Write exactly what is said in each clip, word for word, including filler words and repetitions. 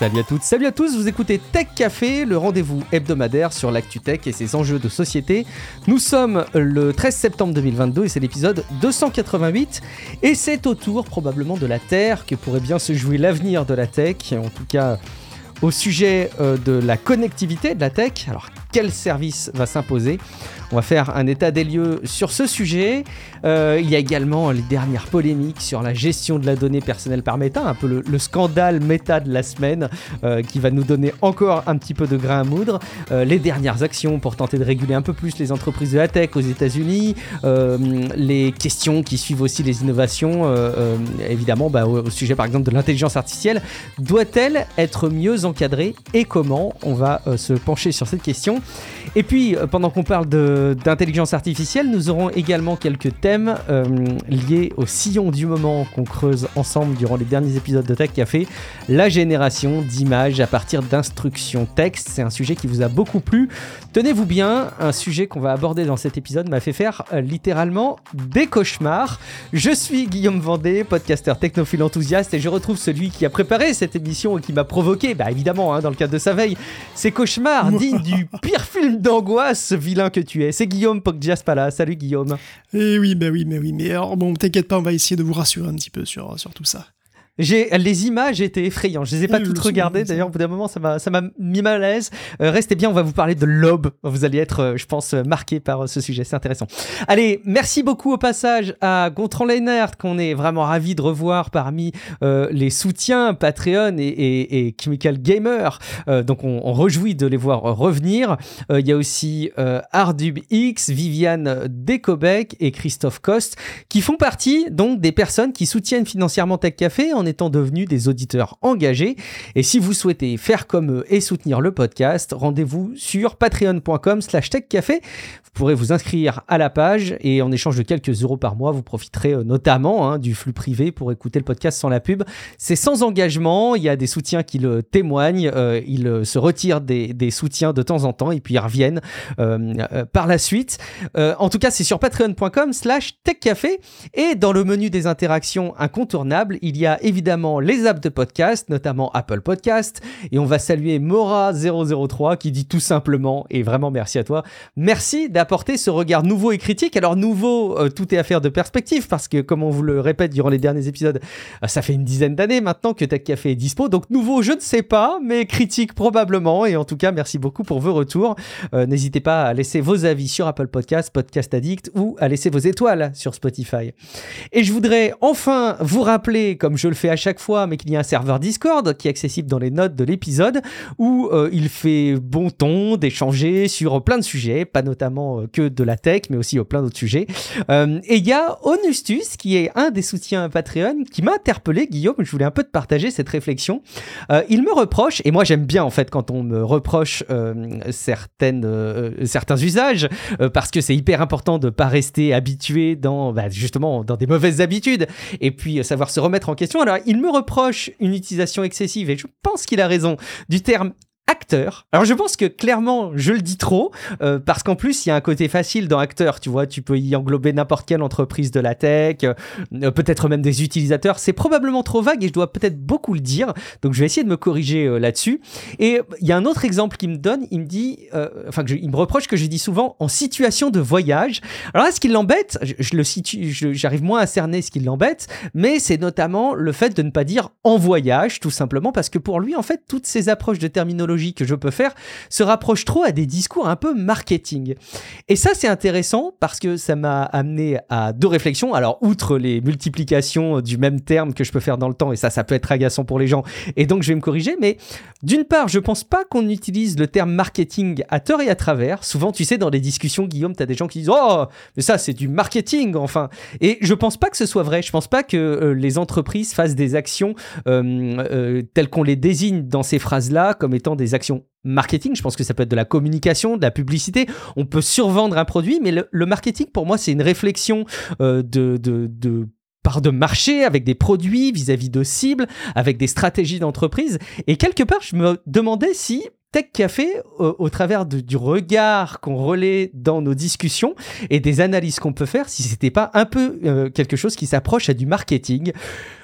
Salut à toutes, salut à tous, vous écoutez Tech Café, le rendez-vous hebdomadaire sur l'actu tech et ses enjeux de société. Nous sommes le treize septembre deux mille vingt-deux et c'est l'épisode deux cent quatre-vingt-huit et c'est au tour probablement de la Terre que pourrait bien se jouer l'avenir de la tech, en tout cas au sujet euh, de la connectivité de la tech. Alors quel service va s'imposer ? On va faire un état des lieux sur ce sujet. Euh, il y a également les dernières polémiques sur la gestion de la donnée personnelle par Meta, un peu le, le scandale Meta de la semaine euh, qui va nous donner encore un petit peu de grain à moudre. Euh, les dernières actions pour tenter de réguler un peu plus les entreprises de la tech aux États-Unis. Euh, les questions qui suivent aussi les innovations, euh, euh, évidemment bah, au, au sujet par exemple de l'intelligence artificielle. Doit-elle être mieux encadrée et comment ? On va euh, se pencher sur cette question. Et puis, euh, pendant qu'on parle de d'intelligence artificielle, nous aurons également quelques thèmes euh, liés au sillon du moment qu'on creuse ensemble durant les derniers épisodes de Tech Café, la génération d'images à partir d'instructions texte. C'est un sujet qui vous a beaucoup plu. Tenez-vous bien, un sujet qu'on va aborder dans cet épisode m'a fait faire euh, littéralement des cauchemars. Je suis Guillaume Vendée, podcasteur technophile enthousiaste, et je retrouve celui qui a préparé cette émission et qui m'a provoqué, bah évidemment, hein, dans le cadre de sa veille, ces cauchemars dignes du pire film d'angoisse, vilain que tu es. C'est Guillaume Poggiaspala. Salut Guillaume. Eh oui, bah oui, mais oui, mais alors bon, t'inquiète pas, on va essayer de vous rassurer un petit peu sur, sur tout ça. J'ai, les images étaient effrayantes. Je les ai pas oui, toutes le regardées. son, D'ailleurs, au bout d'un moment, ça m'a, ça m'a mis mal à l'aise. Euh, restez bien, on va vous parler de l'aube. Vous allez être, euh, je pense, marqué par euh, ce sujet. C'est intéressant. Allez, merci beaucoup au passage à Gontran Leinert, qu'on est vraiment ravis de revoir parmi euh, les soutiens Patreon et, et, et Chemical Gamer. Euh, donc, on, on réjouit de les voir revenir. Il euh, y a aussi euh, ArdubX, Viviane Descobec et Christophe Coste, qui font partie donc des personnes qui soutiennent financièrement Tech Café en étant devenus des auditeurs engagés. Et si vous souhaitez faire comme eux et soutenir le podcast, rendez-vous sur patreon.com slash techcafé. Vous pourrez vous inscrire à la page et en échange de quelques euros par mois, vous profiterez notamment hein, du flux privé pour écouter le podcast sans la pub. C'est sans engagement, il y a des soutiens qui le témoignent, euh, ils se retirent des, des soutiens de temps en temps et puis ils reviennent euh, euh, par la suite. Euh, en tout cas, c'est sur patreon.com slash techcafé et dans le menu des interactions incontournables, il y a évidemment les apps de podcast, notamment Apple Podcast, et on va saluer Mora zéro zéro trois qui dit tout simplement, et vraiment merci à toi, merci d'apporter ce regard nouveau et critique. Alors nouveau, euh, tout est affaire de perspective, parce que comme on vous le répète durant les derniers épisodes, euh, ça fait une dizaine d'années maintenant que Tech Café est dispo, donc nouveau je ne sais pas, mais critique probablement, et en tout cas merci beaucoup pour vos retours. Euh, n'hésitez pas à laisser vos avis sur Apple Podcast, Podcast Addict, ou à laisser vos étoiles sur Spotify. Et je voudrais enfin vous rappeler, comme je le fais à chaque fois, mais qu'il y a un serveur Discord qui est accessible dans les notes de l'épisode où euh, il fait bon ton d'échanger sur plein de sujets, pas notamment euh, que de la tech, mais aussi euh, plein d'autres sujets. Euh, et il y a Onustus qui est un des soutiens Patreon qui m'a interpellé, Guillaume, je voulais un peu te partager cette réflexion. Euh, il me reproche, et moi j'aime bien en fait quand on me reproche euh, certaines, euh, certains usages, euh, parce que c'est hyper important de pas rester habitué dans, bah, justement, dans des mauvaises habitudes, et puis euh, savoir se remettre en question. Alors il me reproche une utilisation excessive, et je pense qu'il a raison, du terme acteur. Alors je pense que clairement je le dis trop euh, parce qu'en plus il y a un côté facile dans acteur, tu vois, tu peux y englober n'importe quelle entreprise de la tech, euh, peut-être même des utilisateurs. C'est probablement trop vague et je dois peut-être beaucoup le dire, donc je vais essayer de me corriger euh, là-dessus. Et il y a un autre exemple qu'il me donne, il me dit euh, enfin que je, il me reproche que je dis souvent en situation de voyage. Alors là ce qui l'embête, je, je le situe, je, j'arrive moins à cerner ce qui l'embête, mais c'est notamment le fait de ne pas dire en voyage, tout simplement parce que pour lui en fait toutes ces approches de terminologie que je peux faire se rapproche trop à des discours un peu marketing. Et ça, c'est intéressant parce que ça m'a amené à deux réflexions. Alors, outre les multiplications du même terme que je peux faire dans le temps, et ça, ça peut être agaçant pour les gens, et donc je vais me corriger, mais d'une part, je pense pas qu'on utilise le terme marketing à tort et à travers. Souvent, tu sais, dans les discussions, Guillaume, t'as des gens qui disent « Oh, mais ça, c'est du marketing, enfin !» Et je pense pas que ce soit vrai. Je pense pas que euh, les entreprises fassent des actions euh, euh, telles qu'on les désigne dans ces phrases-là comme étant des actions marketing. Je pense que ça peut être de la communication, de la publicité. On peut survendre un produit, mais le, le marketing, pour moi, c'est une réflexion euh, de, de, de part de marché avec des produits vis-à-vis de cibles, avec des stratégies d'entreprise. Et quelque part, je me demandais si Tech Café, euh, au travers de, du regard qu'on relaie dans nos discussions et des analyses qu'on peut faire, si c'était pas un peu euh, quelque chose qui s'approche à du marketing.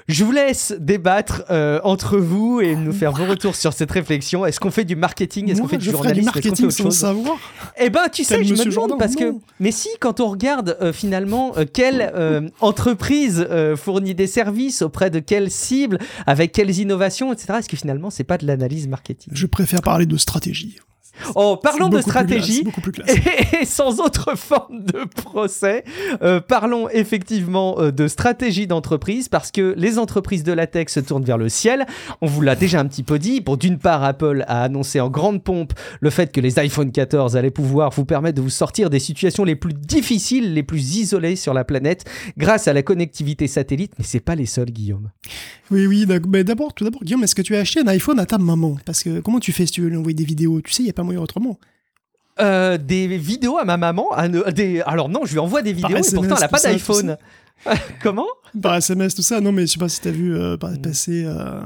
Je vous laisse débattre euh, entre vous et nous faire vos retours sur cette réflexion. Est-ce qu'on fait du marketing? Est-ce Moi, qu'on fait du je ferais journalisme? du Est-ce qu'on fait marketing autre sans chose? savoir. Eh ben, tu sais, Tel je me Monsieur demande Jourdan, parce que... non. Mais si, quand on regarde euh, finalement euh, quelle euh, entreprise euh, fournit des services, auprès de quelles cibles, avec quelles innovations, et cetera, est-ce que finalement, c'est pas de l'analyse marketing? Je préfère parler de stratégie. Oh, parlons C'est de beaucoup plus stratégie. classe, c'est beaucoup plus classe. Et sans autre forme de procès, euh, parlons effectivement euh, de stratégie d'entreprise, parce que les entreprises de la tech se tournent vers le ciel. On vous l'a déjà un petit peu dit. Bon, d'une part, Apple a annoncé en grande pompe le fait que les iPhone quatorze allaient pouvoir vous permettre de vous sortir des situations les plus difficiles, les plus isolées sur la planète, grâce à la connectivité satellite. Mais c'est pas les seuls, Guillaume. Oui, oui, mais d'abord, tout d'abord, Guillaume, est-ce que tu as acheté un iPhone à ta maman? Parce que comment tu fais si tu veux lui envoyer des vidéos? Tu sais, il n'y a pas moyen autrement. Euh, des vidéos à ma maman à ne- des... Alors non, je lui envoie des vidéos et S M S, pourtant elle n'a pas tout ça, d'iPhone. Comment? Par S M S, tout ça. Non, mais je sais pas si t'as vu euh, par- passer... euh,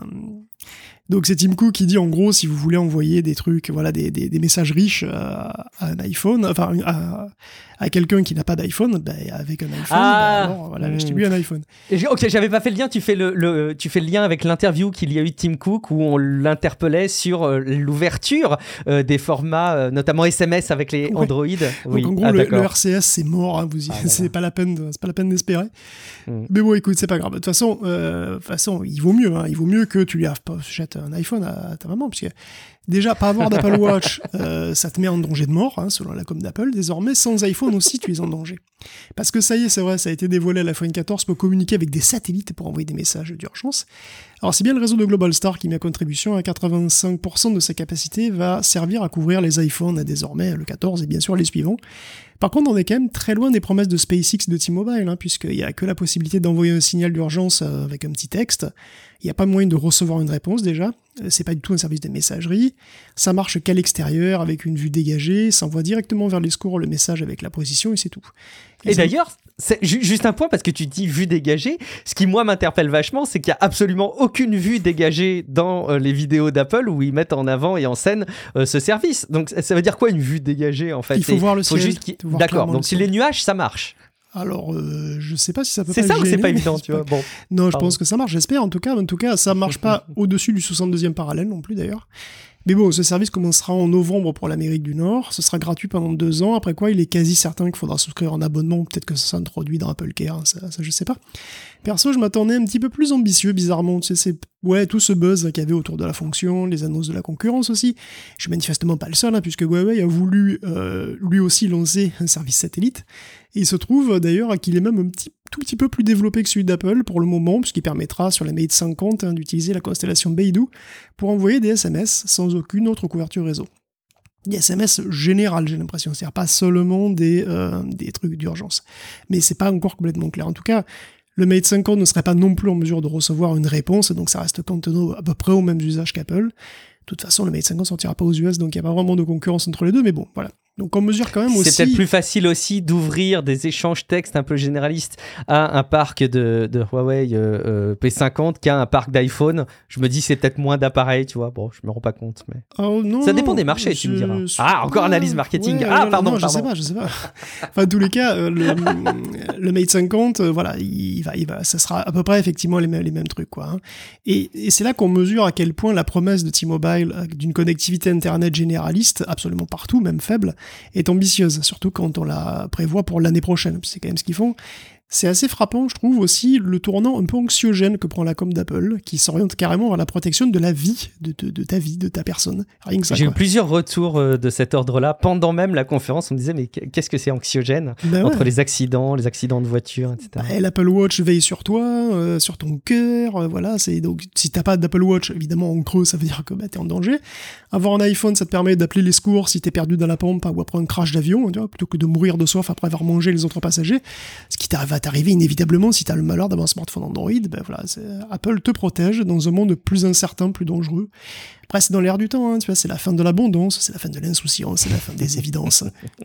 Donc c'est Tim Cook qui dit en gros, si vous voulez envoyer des trucs, voilà, des, des, des messages riches à, à un iPhone, enfin à, à quelqu'un qui n'a pas d'iPhone, ben, avec un iPhone, Ah. ben, alors voilà, Mm. achetez-lui un iPhone. Et j'ai- Ok, j'avais pas fait le lien. Tu fais le, le- tu fais le lien avec l'interview qu'il y a eu de Tim Cook où on l'interpellait sur euh, l'ouverture euh, des formats, euh, notamment S M S avec les Ouais. Android. Donc Oui. en gros, Ah, le, d'accord. le R C S c'est mort, hein, vous y- Ah, voilà. c'est pas la peine, de- c'est pas la peine d'espérer. Mm. Mais bon, écoute, c'est pas grave. De toute façon, euh, de toute façon, il vaut mieux, hein, il vaut mieux que tu lui achètes un iPhone à, à ta maman, parce que déjà, pas avoir d'Apple Watch, euh, ça te met en danger de mort, hein, selon la com d'Apple. Désormais, sans iPhone aussi, tu es en danger. Parce que ça y est, c'est vrai, ça a été dévoilé, l'iPhone quatorze peut communiquer avec des satellites pour envoyer des messages d'urgence. Alors, c'est bien le réseau de Globalstar qui met à contribution à quatre-vingt-cinq pour cent de sa capacité va servir à couvrir les iPhones désormais, le quatorze et bien sûr les suivants. Par contre, on est quand même très loin des promesses de SpaceX et de T-Mobile, hein, puisqu'il n'y a que la possibilité d'envoyer un signal d'urgence euh, avec un petit texte. Il n'y a pas moyen de recevoir une réponse déjà. Euh, c'est pas du tout un service de messagerie. Ça marche qu'à l'extérieur, avec une vue dégagée. Ça envoie directement vers les secours le message avec la position et c'est tout. Et Ils ont- d'ailleurs, c'est ju- juste un point, parce que tu dis vue dégagée, ce qui moi m'interpelle vachement, c'est qu'il n'y a absolument aucune vue dégagée dans euh, les vidéos d'Apple où ils mettent en avant et en scène euh, ce service. Donc ça- ça veut dire quoi une vue dégagée en fait? Il faut C'est- voir le faut ciel, juste qu'il- faut voir D'accord, clairement donc le si ciel. les nuages, ça marche. Alors, euh, je sais pas si ça peut C'est pas ça ou c'est gêner, pas mais évident, c'est tu vois? pas- Bon. Non, je Pardon. pense que ça marche, j'espère en tout cas. En tout cas, ça marche pas au-dessus du soixante-deuxième parallèle non plus d'ailleurs. Mais bon, ce service commencera en novembre pour l'Amérique du Nord. Ce sera gratuit pendant deux ans. Après quoi, il est quasi certain qu'il faudra souscrire en abonnement. Peut-être que ça s'introduit dans Apple Care, hein, ça, ça je sais pas. Perso, je m'attendais un petit peu plus ambitieux, bizarrement. Tu sais, c'est ouais, tout ce buzz qu'il y avait autour de la fonction, les annonces de la concurrence aussi. Je suis manifestement pas le seul, hein, puisque Huawei a voulu euh, lui aussi lancer un service satellite. Et il se trouve d'ailleurs qu'il est même un petit, tout petit peu plus développé que celui d'Apple pour le moment, puisqu'il permettra sur la Mate cinquante hein, d'utiliser la constellation Beidou pour envoyer des S M S sans aucune autre couverture réseau. Des S M S générales, j'ai l'impression, c'est-à-dire pas seulement des, euh, des trucs d'urgence. Mais c'est pas encore complètement clair. En tout cas, le Mate cinquante ne serait pas non plus en mesure de recevoir une réponse, donc ça reste cantonné à peu près aux mêmes usages qu'Apple. De toute façon, le Mate cinquante sortira pas aux U S, donc il n'y a pas vraiment de concurrence entre les deux, mais bon, voilà. Donc on mesure quand même aussi... C'est peut-être plus facile aussi d'ouvrir des échanges textes un peu généralistes à un parc de, de Huawei euh, euh, P cinquante qu'à un parc d'iPhone. Je me dis c'est peut-être moins d'appareils, tu vois. Bon, je me rends pas compte, mais Oh, non, ça dépend non, des marchés, je- tu me diras. je- Ah, encore analyse marketing. Ouais, ah, non, pardon, non, je pardon. sais pas, je sais pas. Enfin, en tous les cas, euh, le, le Mate cinquante, euh, voilà, il va, il va, ça sera à peu près effectivement les mêmes, les mêmes trucs, quoi. Hein. Et, et c'est là qu'on mesure à quel point la promesse de T-Mobile euh, d'une connectivité Internet généraliste, absolument partout, même faible, est ambitieuse, surtout quand on la prévoit pour l'année prochaine. C'est quand même ce qu'ils font. C'est assez frappant, je trouve, aussi, le tournant un peu anxiogène que prend la com d'Apple, qui s'oriente carrément vers la protection de la vie, de, de, de ta vie, de ta personne. Rien que ça, J'ai eu quoi. plusieurs retours euh, de cet ordre-là. Pendant même la conférence, on me disait mais qu'est-ce que c'est anxiogène Ben entre ouais. les accidents, les accidents de voiture, et cetera. Bah, l'Apple Watch veille sur toi, euh, sur ton cœur, euh, voilà. C'est donc si t'as pas d'Apple Watch, évidemment en creux, ça veut dire que bah, t'es en danger. Avoir un iPhone, ça te permet d'appeler les secours si t'es perdu dans la pampa ou après un crash d'avion, tu vois, plutôt que de mourir de soif après avoir mangé les autres passagers. Ce qui t'arrive- va t'arriver inévitablement si t'as le malheur d'avoir un smartphone Android. Ben voilà, c'est- Apple te protège dans un monde plus incertain, plus dangereux. Après, c'est dans l'air du temps, hein, tu vois, c'est la fin de l'abondance, c'est la fin de l'insouciance, c'est la fin des évidences.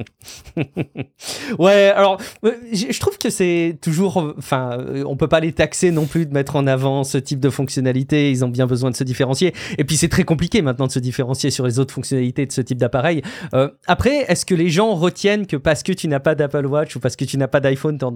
Ouais, alors euh, je je trouve que c'est toujours, euh, enfin, euh, on peut pas les taxer non plus de mettre en avant ce type de fonctionnalité. Ils ont bien besoin de se différencier. Et puis c'est très compliqué maintenant de se différencier sur les autres fonctionnalités de ce type d'appareil. Euh, après, est-ce que les gens retiennent que parce que tu n'as pas d'Apple Watch ou parce que tu n'as pas d'iPhone, t'es en danger de mort?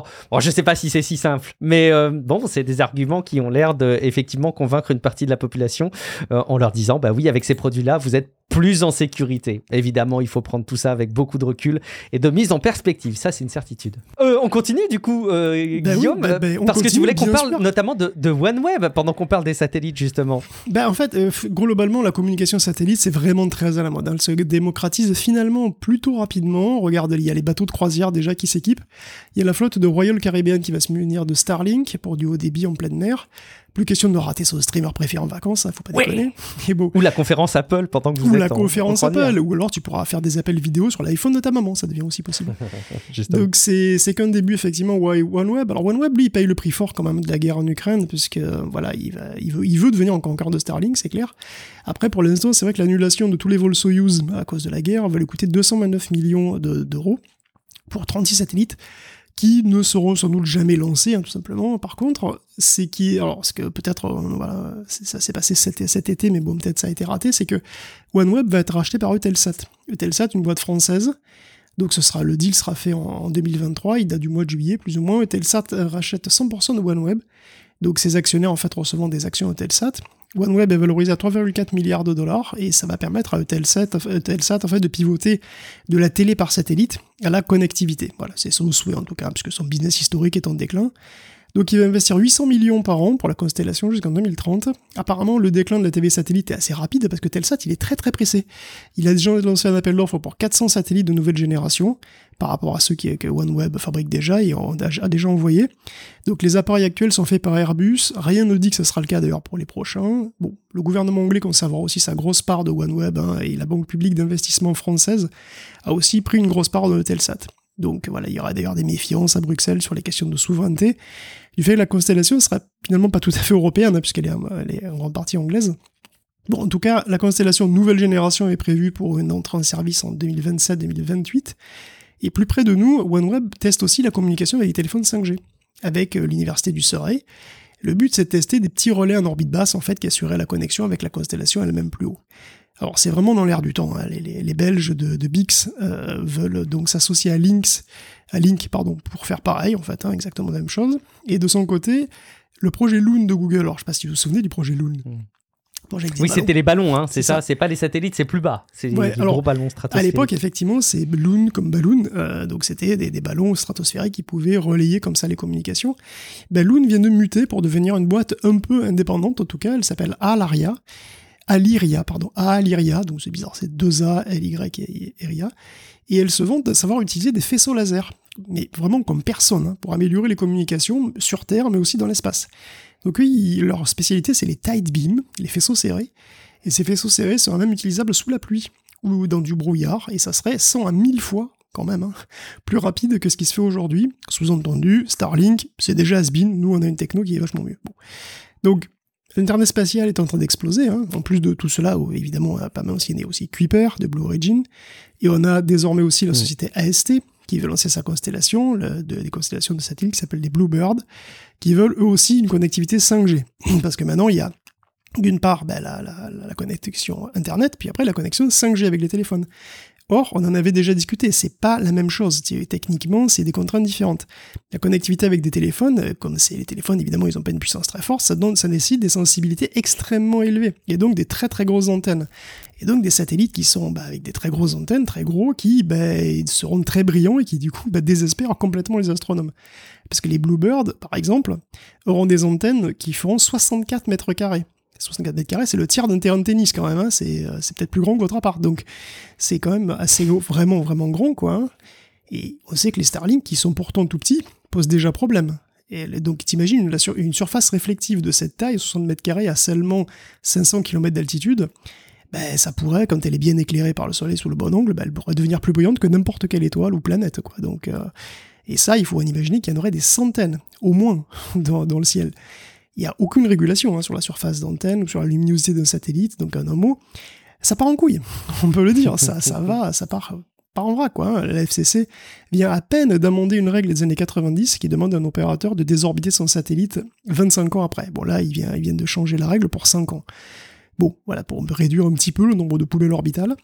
Alors, bon, je ne sais pas si c'est si simple, mais euh, bon, c'est des arguments qui ont l'air de effectivement convaincre une partie de la population euh, en leur disant, bah oui, avec ces produits-là, vous êtes plus en sécurité. Évidemment, il faut prendre tout ça avec beaucoup de recul et de mise en perspective. Ça, c'est une certitude. Euh, on continue du coup, euh, bah Guillaume, oui, bah, bah, parce continue, que tu voulais qu'on parle sûr. notamment de, de OneWeb pendant qu'on parle des satellites, justement. Bah, en fait, euh, globalement, la communication satellite, c'est vraiment très à la mode. Elle se démocratise finalement plutôt rapidement. Regarde, il y a les bateaux de croisière déjà qui s'équipent. Il y a la flotte de Royal Caribbean qui va se munir de Starlink pour du haut débit en pleine mer. Plus question de rater son streamer préféré en vacances, hein, faut pas déconner. Ouais. Bon. Ou la conférence Apple pendant que vous ou êtes la en, conférence en Apple, ou alors tu pourras faire des appels vidéo sur l'iPhone de ta maman, ça devient aussi possible. Justement. Donc c'est, c'est qu'un début effectivement OneWeb. Alors OneWeb, lui, il paye le prix fort quand même de la guerre en Ukraine, puisque voilà, il, va, il, veut, il veut devenir encore concurrent de Starlink, c'est clair. Après, pour l'instant, c'est vrai que l'annulation de tous les vols Soyuz à cause de la guerre va lui coûter deux cent vingt-neuf millions de, d'euros pour trente-six satellites, qui ne seront sans doute jamais lancés, hein, tout simplement. Par contre, c'est qui, alors, ce que peut-être, euh, voilà, ça s'est passé cet, cet été, mais bon, peut-être ça a été raté, c'est que OneWeb va être racheté par Eutelsat. Eutelsat, une boîte française. Donc, ce sera, le deal sera fait en, en deux mille vingt-trois, il date du mois de juillet, plus ou moins. Eutelsat rachète cent pour cent de OneWeb. Donc, ses actionnaires, en fait, recevant des actions Eutelsat. OneWeb est valorisé à trois virgule quatre milliards de dollars et ça va permettre à Eutelsat, Eutelsat en fait, de pivoter de la télé par satellite à la connectivité. Voilà, c'est son souhait en tout cas, puisque son business historique est en déclin. Donc il va investir huit cents millions par an pour la constellation jusqu'en deux mille trente. Apparemment, le déclin de la T V satellite est assez rapide parce que Telsat, il est très très pressé. Il a déjà lancé un appel d'offres pour quatre cents satellites de nouvelle génération par rapport à ceux qui, que OneWeb fabrique déjà et a déjà envoyé. Donc les appareils actuels sont faits par Airbus. Rien ne dit que ce sera le cas d'ailleurs pour les prochains. Bon, le gouvernement anglais conservera aussi sa grosse part de OneWeb, hein, et la Banque publique d'investissement française a aussi pris une grosse part de Telsat. Donc voilà, il y aura d'ailleurs des méfiances à Bruxelles sur les questions de souveraineté, du fait que la constellation ne sera finalement pas tout à fait européenne, hein, puisqu'elle est, elle est en grande partie anglaise. Bon, en tout cas, la constellation nouvelle génération est prévue pour une entrée en service en deux mille vingt-sept deux mille vingt-huit, et plus près de nous, OneWeb teste aussi la communication avec les téléphones cinq G, avec euh, l'université du Surrey. Le but, c'est de tester des petits relais en orbite basse, en fait, qui assuraient la connexion avec la constellation elle-même plus haut. Alors c'est vraiment dans l'air du temps, hein. les, les, les Belges de, de Bix euh, veulent donc s'associer à Lynx, à Link pardon, pour faire pareil en fait, hein, exactement la même chose. Et de son côté, le projet Loon de Google, alors je sais pas si vous vous souvenez du projet Loon. Mmh. Oui, ballons. C'était les ballons, hein, c'est, c'est ça. ça, c'est pas les satellites, c'est plus bas, c'est ouais, les, les alors, gros ballons stratosphériques. À l'époque, effectivement, c'est Loon comme ballon, euh, donc c'était des, des ballons stratosphériques qui pouvaient relayer comme ça les communications. Ben, Loon vient de muter pour devenir une boîte un peu indépendante, en tout cas, elle s'appelle Alaria. Aliria, pardon, Aliria, donc c'est bizarre, c'est deux A, L Y et Ria, et elles se vantent de savoir utiliser des faisceaux laser, mais vraiment comme personne, hein, pour améliorer les communications sur Terre, mais aussi dans l'espace. Donc oui, leur spécialité, c'est les tight beams, les faisceaux serrés, et ces faisceaux serrés seront même utilisables sous la pluie, ou dans du brouillard, et ça serait cent à mille fois, quand même, hein, plus rapide que ce qui se fait aujourd'hui. Sous-entendu, Starlink, c'est déjà has-been, nous on a une techno qui est vachement mieux. Bon. Donc, l'Internet spatial est en train d'exploser, hein. En plus de tout cela, évidemment, on a pas mentionné aussi Kuiper de Blue Origin, et on a désormais aussi la société A S T qui veut lancer sa constellation, le, de, des constellations de satellites qui s'appellent les Bluebird, qui veulent eux aussi une connectivité cinq G. Parce que maintenant, il y a d'une part ben, la, la, la connexion Internet, puis après la connexion cinq G avec les téléphones. Or, on en avait déjà discuté, c'est pas la même chose. Techniquement, c'est des contraintes différentes. La connectivité avec des téléphones, comme c'est les téléphones, évidemment, ils n'ont pas une puissance très forte, ça, donne, ça nécessite des sensibilités extrêmement élevées, et donc des très très grosses antennes. Et donc des satellites qui sont bah, avec des très grosses antennes, très gros, qui bah, seront très brillants et qui du coup bah, désespèrent complètement les astronomes. Parce que les Bluebird, par exemple, auront des antennes qui feront soixante-quatre mètres carrés. soixante-quatre mètres carrés, c'est le tiers d'un terrain de tennis quand même, hein. c'est, euh, c'est peut-être plus grand que votre appart, donc c'est quand même assez gros, vraiment vraiment grand quoi. Hein. Et on sait que les Starlink, qui sont pourtant tout petits, posent déjà problème. Et donc t'imagines une, une surface réflective de cette taille, soixante mètres carrés à seulement cinq cents kilomètres d'altitude, ben ça pourrait, quand elle est bien éclairée par le soleil sous le bon angle, ben, elle pourrait devenir plus brillante que n'importe quelle étoile ou planète quoi. Donc, euh, et ça, il faut en imaginer qu'il y en aurait des centaines, au moins, dans, dans le ciel. Il n'y a aucune régulation hein, sur la surface d'antenne ou sur la luminosité d'un satellite, donc en un mot, ça part en couille, on peut le dire, ça, ça va, ça part, part en vrac, quoi. Hein. La F C C vient à peine d'amender une règle des années quatre-vingt-dix qui demande à un opérateur de désorbiter son satellite vingt-cinq ans après. Bon là, ils viennent, ils viennent de changer la règle pour cinq ans. Bon, voilà, pour réduire un petit peu le nombre de poubelles orbitales.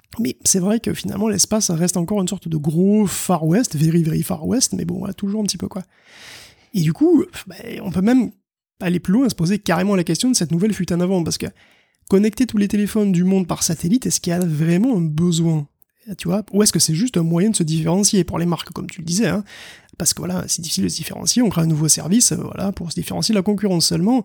Mais c'est vrai que finalement, l'espace ça reste encore une sorte de gros Far West, very very Far West, mais bon, voilà, toujours un petit peu quoi. Et du coup, bah, on peut même aller plus loin, se poser carrément la question de cette nouvelle fuite en avant, parce que connecter tous les téléphones du monde par satellite, est-ce qu'il y a vraiment un besoin ? Tu vois, ou est-ce que c'est juste un moyen de se différencier pour les marques, comme tu le disais, hein ? Parce que voilà, c'est difficile de se différencier, on crée un nouveau service, euh, voilà, pour se différencier de la concurrence seulement.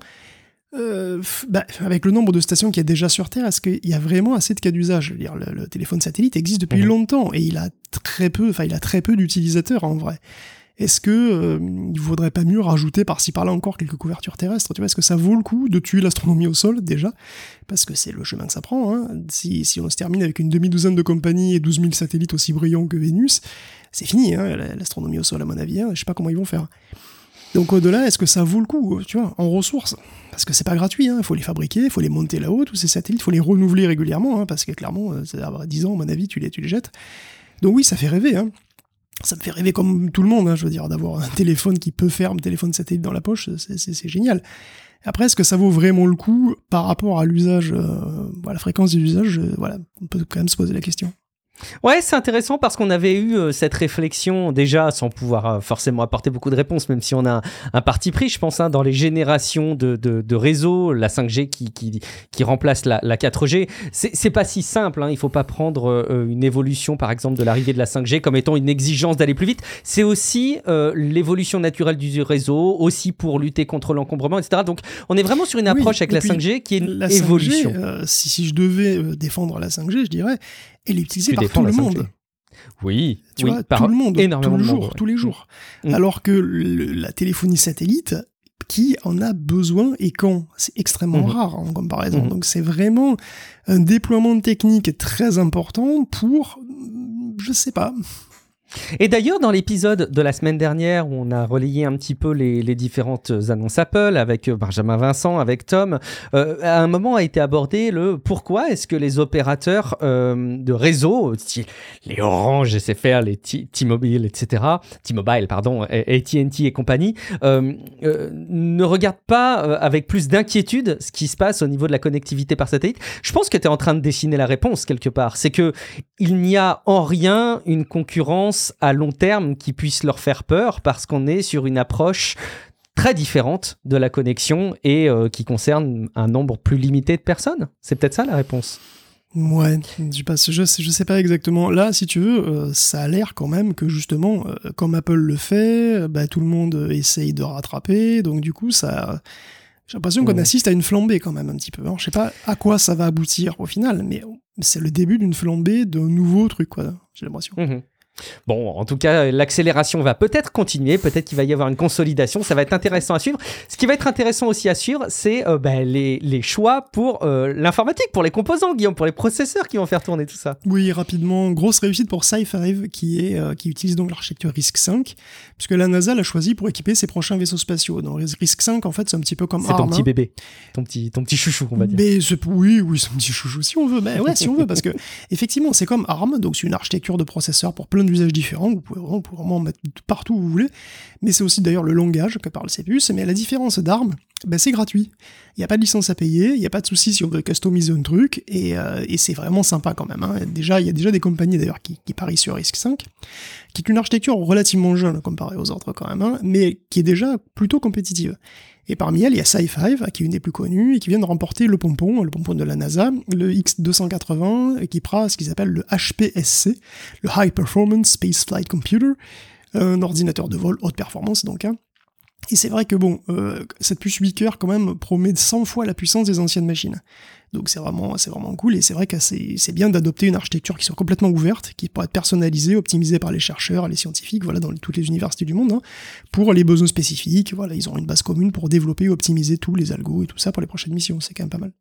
Euh, bah, avec le nombre de stations qu'il y a déjà sur Terre, est-ce qu'il y a vraiment assez de cas d'usage ? Je veux dire, le, le téléphone satellite existe depuis mmh. longtemps et il a très peu, enfin il a très peu d'utilisateurs en vrai. Est-ce que euh, il vaudrait pas mieux rajouter par-ci par-là encore quelques couvertures terrestres ? Tu vois, est-ce que ça vaut le coup de tuer l'astronomie au sol déjà ? Parce que c'est le chemin que ça prend. Hein. Si, si on se termine avec une demi-douzaine de compagnies et douze mille satellites aussi brillants que Vénus, c'est fini, hein, l'astronomie au sol à mon avis. Hein, je sais pas comment ils vont faire. Donc au-delà, est-ce que ça vaut le coup, tu vois, en ressources ? Parce que c'est pas gratuit, il hein, faut les fabriquer, il faut les monter là-haut, tous ces satellites, il faut les renouveler régulièrement, hein, parce que clairement, c'est à dix ans, à mon avis, tu les, tu les jettes. Donc oui, ça fait rêver, hein. Ça me fait rêver comme tout le monde, hein, je veux dire, d'avoir un téléphone qui peut faire un téléphone satellite dans la poche, c'est, c'est, c'est génial. Après, est-ce que ça vaut vraiment le coup par rapport à l'usage, euh, à la fréquence des usages, euh, voilà, on peut quand même se poser la question. Ouais, c'est intéressant parce qu'on avait eu euh, cette réflexion déjà sans pouvoir euh, forcément apporter beaucoup de réponses, même si on a un, un parti pris, je pense, hein, dans les générations de, de, de réseaux, la cinq G qui, qui, qui remplace la, la quatre G. C'est, c'est pas si simple, hein, il faut pas prendre euh, une évolution, par exemple, de l'arrivée de la cinq G comme étant une exigence d'aller plus vite. C'est aussi euh, l'évolution naturelle du réseau, aussi pour lutter contre l'encombrement, et cetera. Donc, on est vraiment sur une approche oui, avec la cinq G qui est une la évolution. cinq G, euh, si, si je devais euh, défendre la cinq G, je dirais... Elle est utilisée par tout le monde. Oui, tu oui, vois, par tout le monde, énormément tout le de jour, monde, ouais. tous les jours. Mmh. Alors que le, la téléphonie satellite, qui en a besoin et quand ? C'est extrêmement mmh. rare en comparaison. Mmh. Donc c'est vraiment un déploiement technique très important pour, je sais pas... Et d'ailleurs, dans l'épisode de la semaine dernière où on a relayé un petit peu les, les différentes annonces Apple avec Benjamin Vincent, avec Tom, euh, à un moment a été abordé le pourquoi est-ce que les opérateurs euh, de réseau, les Orange, S F R, les T- T-Mobile, et cetera, T-Mobile, pardon, et A T and T et compagnie, euh, euh, ne regardent pas euh, avec plus d'inquiétude ce qui se passe au niveau de la connectivité par satellite. Je pense que tu es en train de dessiner la réponse quelque part. C'est que il n'y a en rien une concurrence à long terme qui puisse leur faire peur parce qu'on est sur une approche très différente de la connexion et euh, qui concerne un nombre plus limité de personnes. C'est peut-être ça la réponse. Ouais, je passe, je sais, je sais pas exactement. Là, si tu veux, euh, ça a l'air quand même que justement, euh, comme Apple le fait, bah, tout le monde essaye de rattraper, donc du coup, ça... J'ai l'impression qu'on mmh. assiste à une flambée quand même un petit peu. Hein. Je sais pas à quoi ça va aboutir au final, mais c'est le début d'une flambée d'un nouveau truc, quoi. J'ai l'impression. Mmh. Bon, en tout cas, l'accélération va peut-être continuer, peut-être qu'il va y avoir une consolidation, ça va être intéressant à suivre. Ce qui va être intéressant aussi à suivre, c'est euh, bah, les, les choix pour euh, l'informatique, pour les composants, Guillaume, pour les processeurs qui vont faire tourner tout ça. Oui, rapidement, grosse réussite pour SiFive, qui, est, euh, qui utilise donc l'architecture RISC cinq, puisque la NASA l'a choisi pour équiper ses prochains vaisseaux spatiaux. Donc RISC cinq, en fait, c'est un petit peu comme c'est ARM. C'est ton petit hein. bébé, ton petit, ton petit chouchou, on va dire. Mais c'est, oui, oui, c'est un petit chouchou, si on veut. Mais ouais, si on veut, parce que effectivement, c'est comme ARM, donc c'est une architecture de processeurs pour plein d'usages différents. Vous pouvez vraiment, vous pouvez vraiment en mettre partout où vous voulez, mais c'est aussi d'ailleurs le langage que parle C P U. Mais à la différence d'ARM, ben c'est gratuit. Il n'y a pas de licence à payer, il n'y a pas de souci si on veut customiser un truc, et, euh, et c'est vraiment sympa quand même. Hein. Déjà, il y a déjà des compagnies d'ailleurs qui, qui parient sur RISC cinq, qui est une architecture relativement jeune comparée aux autres quand même, hein, mais qui est déjà plutôt compétitive. Et parmi elles, il y a SiFive, qui est une des plus connues, et qui vient de remporter le pompon, le pompon de la NASA, le X deux cent quatre-vingts, qui prend ce qu'ils appellent le H P S C, le High Performance Space Flight Computer, un ordinateur de vol haute performance donc. Hein. Et c'est vrai que bon, euh, cette puce huit cœurs quand même promet cent fois la puissance des anciennes machines. Donc c'est vraiment, c'est vraiment cool, et c'est vrai que c'est, c'est bien d'adopter une architecture qui soit complètement ouverte, qui pourra être personnalisée, optimisée par les chercheurs, les scientifiques, voilà, dans les, toutes les universités du monde, hein, pour les besoins spécifiques. Voilà, ils auront une base commune pour développer et optimiser tous les algos et tout ça pour les prochaines missions. C'est quand même pas mal.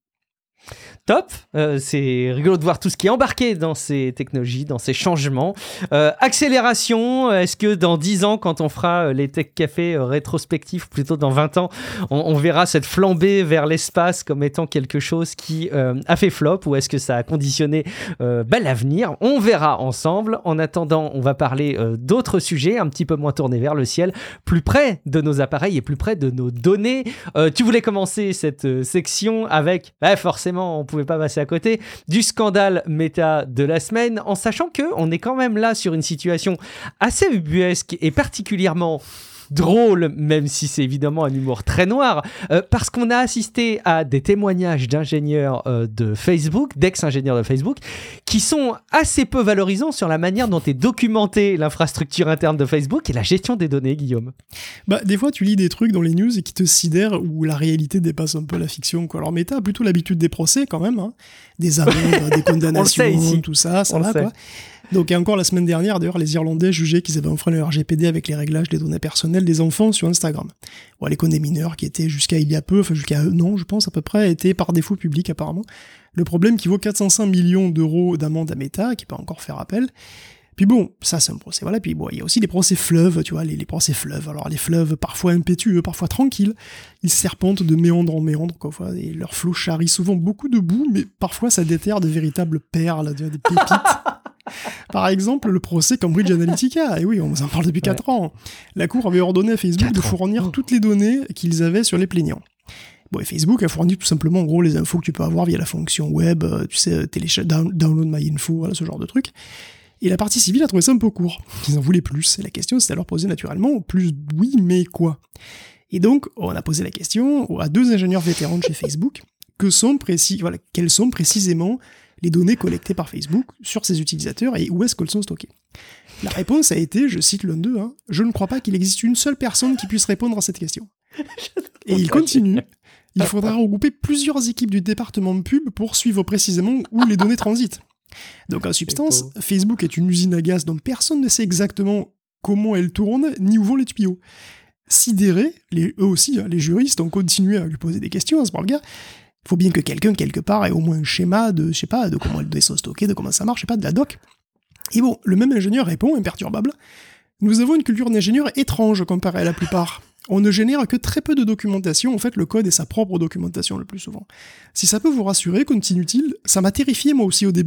Top, euh, c'est rigolo de voir tout ce qui est embarqué dans ces technologies, dans ces changements. Euh, accélération, est-ce que dans dix ans, quand on fera les Tech Cafés euh, rétrospectifs, ou plutôt dans vingt ans, on, on verra cette flambée vers l'espace comme étant quelque chose qui euh, a fait flop, ou est-ce que ça a conditionné euh, bah, l'avenir ? On verra ensemble. En attendant, on va parler euh, d'autres sujets, un petit peu moins tournés vers le ciel, plus près de nos appareils et plus près de nos données. Euh, tu voulais commencer cette euh, section avec, bah, forcément, forcément, on pouvait pas passer à côté du scandale méta de la semaine, en sachant que on est quand même là sur une situation assez ubuesque et particulièrement drôle, même si c'est évidemment un humour très noir, euh, parce qu'on a assisté à des témoignages d'ingénieurs euh, de Facebook, d'ex-ingénieurs de Facebook, qui sont assez peu valorisants sur la manière dont est documentée l'infrastructure interne de Facebook et la gestion des données, Guillaume. Bah, des fois, tu lis des trucs dans les news et qui te sidèrent où la réalité dépasse un peu la fiction, quoi. Alors, Meta a plutôt l'habitude des procès, quand même, hein. Des amendes, des condamnations, tout ça, ça On va, quoi. Donc, et encore la semaine dernière, d'ailleurs, les Irlandais jugeaient qu'ils avaient enfreint le R G P D avec les réglages des données personnelles des enfants sur Instagram. Bon, les comptes des mineurs qui étaient jusqu'à il y a peu, enfin jusqu'à un an, je pense à peu près, étaient par défaut publics apparemment. Le problème qui vaut quatre cent cinq millions d'euros d'amende à Meta, qui peut encore faire appel. Puis bon, ça c'est un procès, voilà. Puis bon, il y a aussi les procès fleuves, tu vois, les, les procès fleuves. Alors les fleuves, parfois impétueux, parfois tranquilles, ils serpentent de méandre en méandre, quoi, et leur flot charrie souvent beaucoup de boue, mais parfois ça déterre de véritables perles, tu vois, des pépites. Par exemple, le procès Cambridge Analytica, et oui, on vous en parle depuis quatre ouais. ans. La Cour avait ordonné à Facebook de fournir ans. toutes les données qu'ils avaient sur les plaignants. Bon, et Facebook a fourni tout simplement, en gros, les infos que tu peux avoir via la fonction web, tu sais, télécha- down- download my info, voilà, ce genre de truc. Et la partie civile a trouvé ça un peu court. Ils en voulaient plus. Et la question, c'était alors posée naturellement, plus oui, mais quoi ? Et donc, on a posé la question à deux ingénieurs vétérans de chez Facebook, que sont précis, voilà, quelles sont précisément les données collectées par Facebook sur ses utilisateurs et où est-ce qu'elles sont stockées. La réponse a été, je cite l'un d'eux, hein, « Je ne crois pas qu'il existe une seule personne qui puisse répondre à cette question. » Et il continue. « Il faudra regrouper plusieurs équipes du département de pub pour suivre précisément où les données transitent. » Donc en substance, Facebook est une usine à gaz dont personne ne sait exactement comment elle tourne ni où vont les tuyaux. Sidérés, les, eux aussi, hein, les juristes ont continué à lui poser des questions à ce brave gars. Il faut bien que quelqu'un, quelque part, ait au moins un schéma de, je sais pas, de comment les données sont stockées, de comment ça marche, je sais pas, de la doc. Et bon, le même ingénieur répond, imperturbable, « Nous avons une culture d'ingénieur étrange comparée à la plupart. On ne génère que très peu de documentation, en fait, le code est sa propre documentation le plus souvent. Si ça peut vous rassurer, continue-t-il, ça m'a terrifié moi aussi au début. »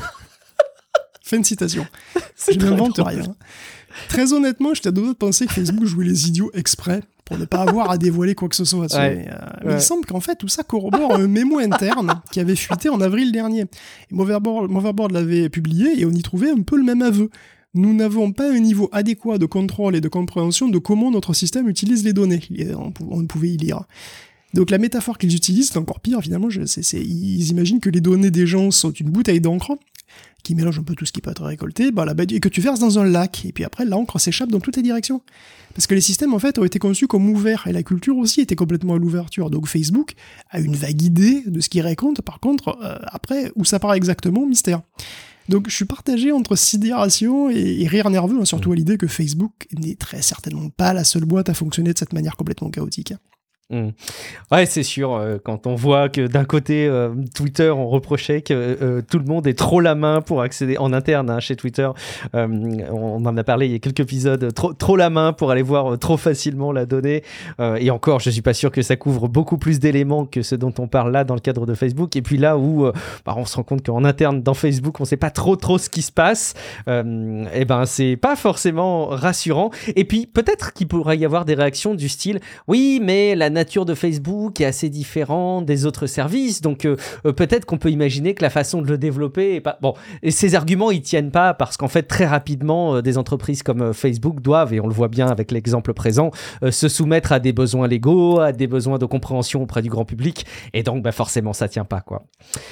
Fin de citation. Je n'invente rien. Très honnêtement, j'étais à deux doigts de penser que Facebook jouait les idiots exprès pour ne pas avoir à dévoiler quoi que ce soit. Ouais, mais, euh, mais ouais. Il semble qu'en fait, tout ça corrobore un mémo interne qui avait fuité en avril dernier. Et Motherboard, Motherboard l'avait publié et on y trouvait un peu le même aveu. Nous n'avons pas un niveau adéquat de contrôle et de compréhension de comment notre système utilise les données. On, on pouvait y lire. Donc la métaphore qu'ils utilisent, c'est encore pire finalement. Je, c'est, c'est, ils imaginent que les données des gens sont une bouteille d'encre qui mélange un peu tout ce qui peut être récolté, bah, là, et que tu verses dans un lac, et puis après l'encre s'échappe dans toutes les directions. Parce que les systèmes en fait ont été conçus comme ouverts, et la culture aussi était complètement à l'ouverture. Donc Facebook a une vague idée de ce qu'il raconte, par contre, euh, après, où ça part exactement, mystère. Donc je suis partagé entre sidération et, et rire nerveux, hein, surtout à l'idée que Facebook n'est très certainement pas la seule boîte à fonctionner de cette manière complètement chaotique. Mmh. Ouais, c'est sûr, euh, quand on voit que d'un côté, euh, Twitter, on reprochait que euh, tout le monde ait trop la main pour accéder en interne hein, chez Twitter. Euh, on en a parlé il y a quelques épisodes, trop, trop la main pour aller voir euh, trop facilement la donnée. Euh, et encore, je suis pas sûr que ça couvre beaucoup plus d'éléments que ce dont on parle là dans le cadre de Facebook. Et puis là où euh, bah, on se rend compte qu'en interne, dans Facebook, on sait pas trop trop ce qui se passe, euh, et ben c'est pas forcément rassurant. Et puis peut-être qu'il pourrait y avoir des réactions du style, oui, mais la nature de Facebook est assez différente des autres services, donc euh, euh, peut-être qu'on peut imaginer que la façon de le développer est pas... Bon, et ces arguments, ils tiennent pas parce qu'en fait, très rapidement, euh, des entreprises comme euh, Facebook doivent, et on le voit bien avec l'exemple présent, euh, se soumettre à des besoins légaux, à des besoins de compréhension auprès du grand public, et donc bah, forcément, ça tient pas, quoi.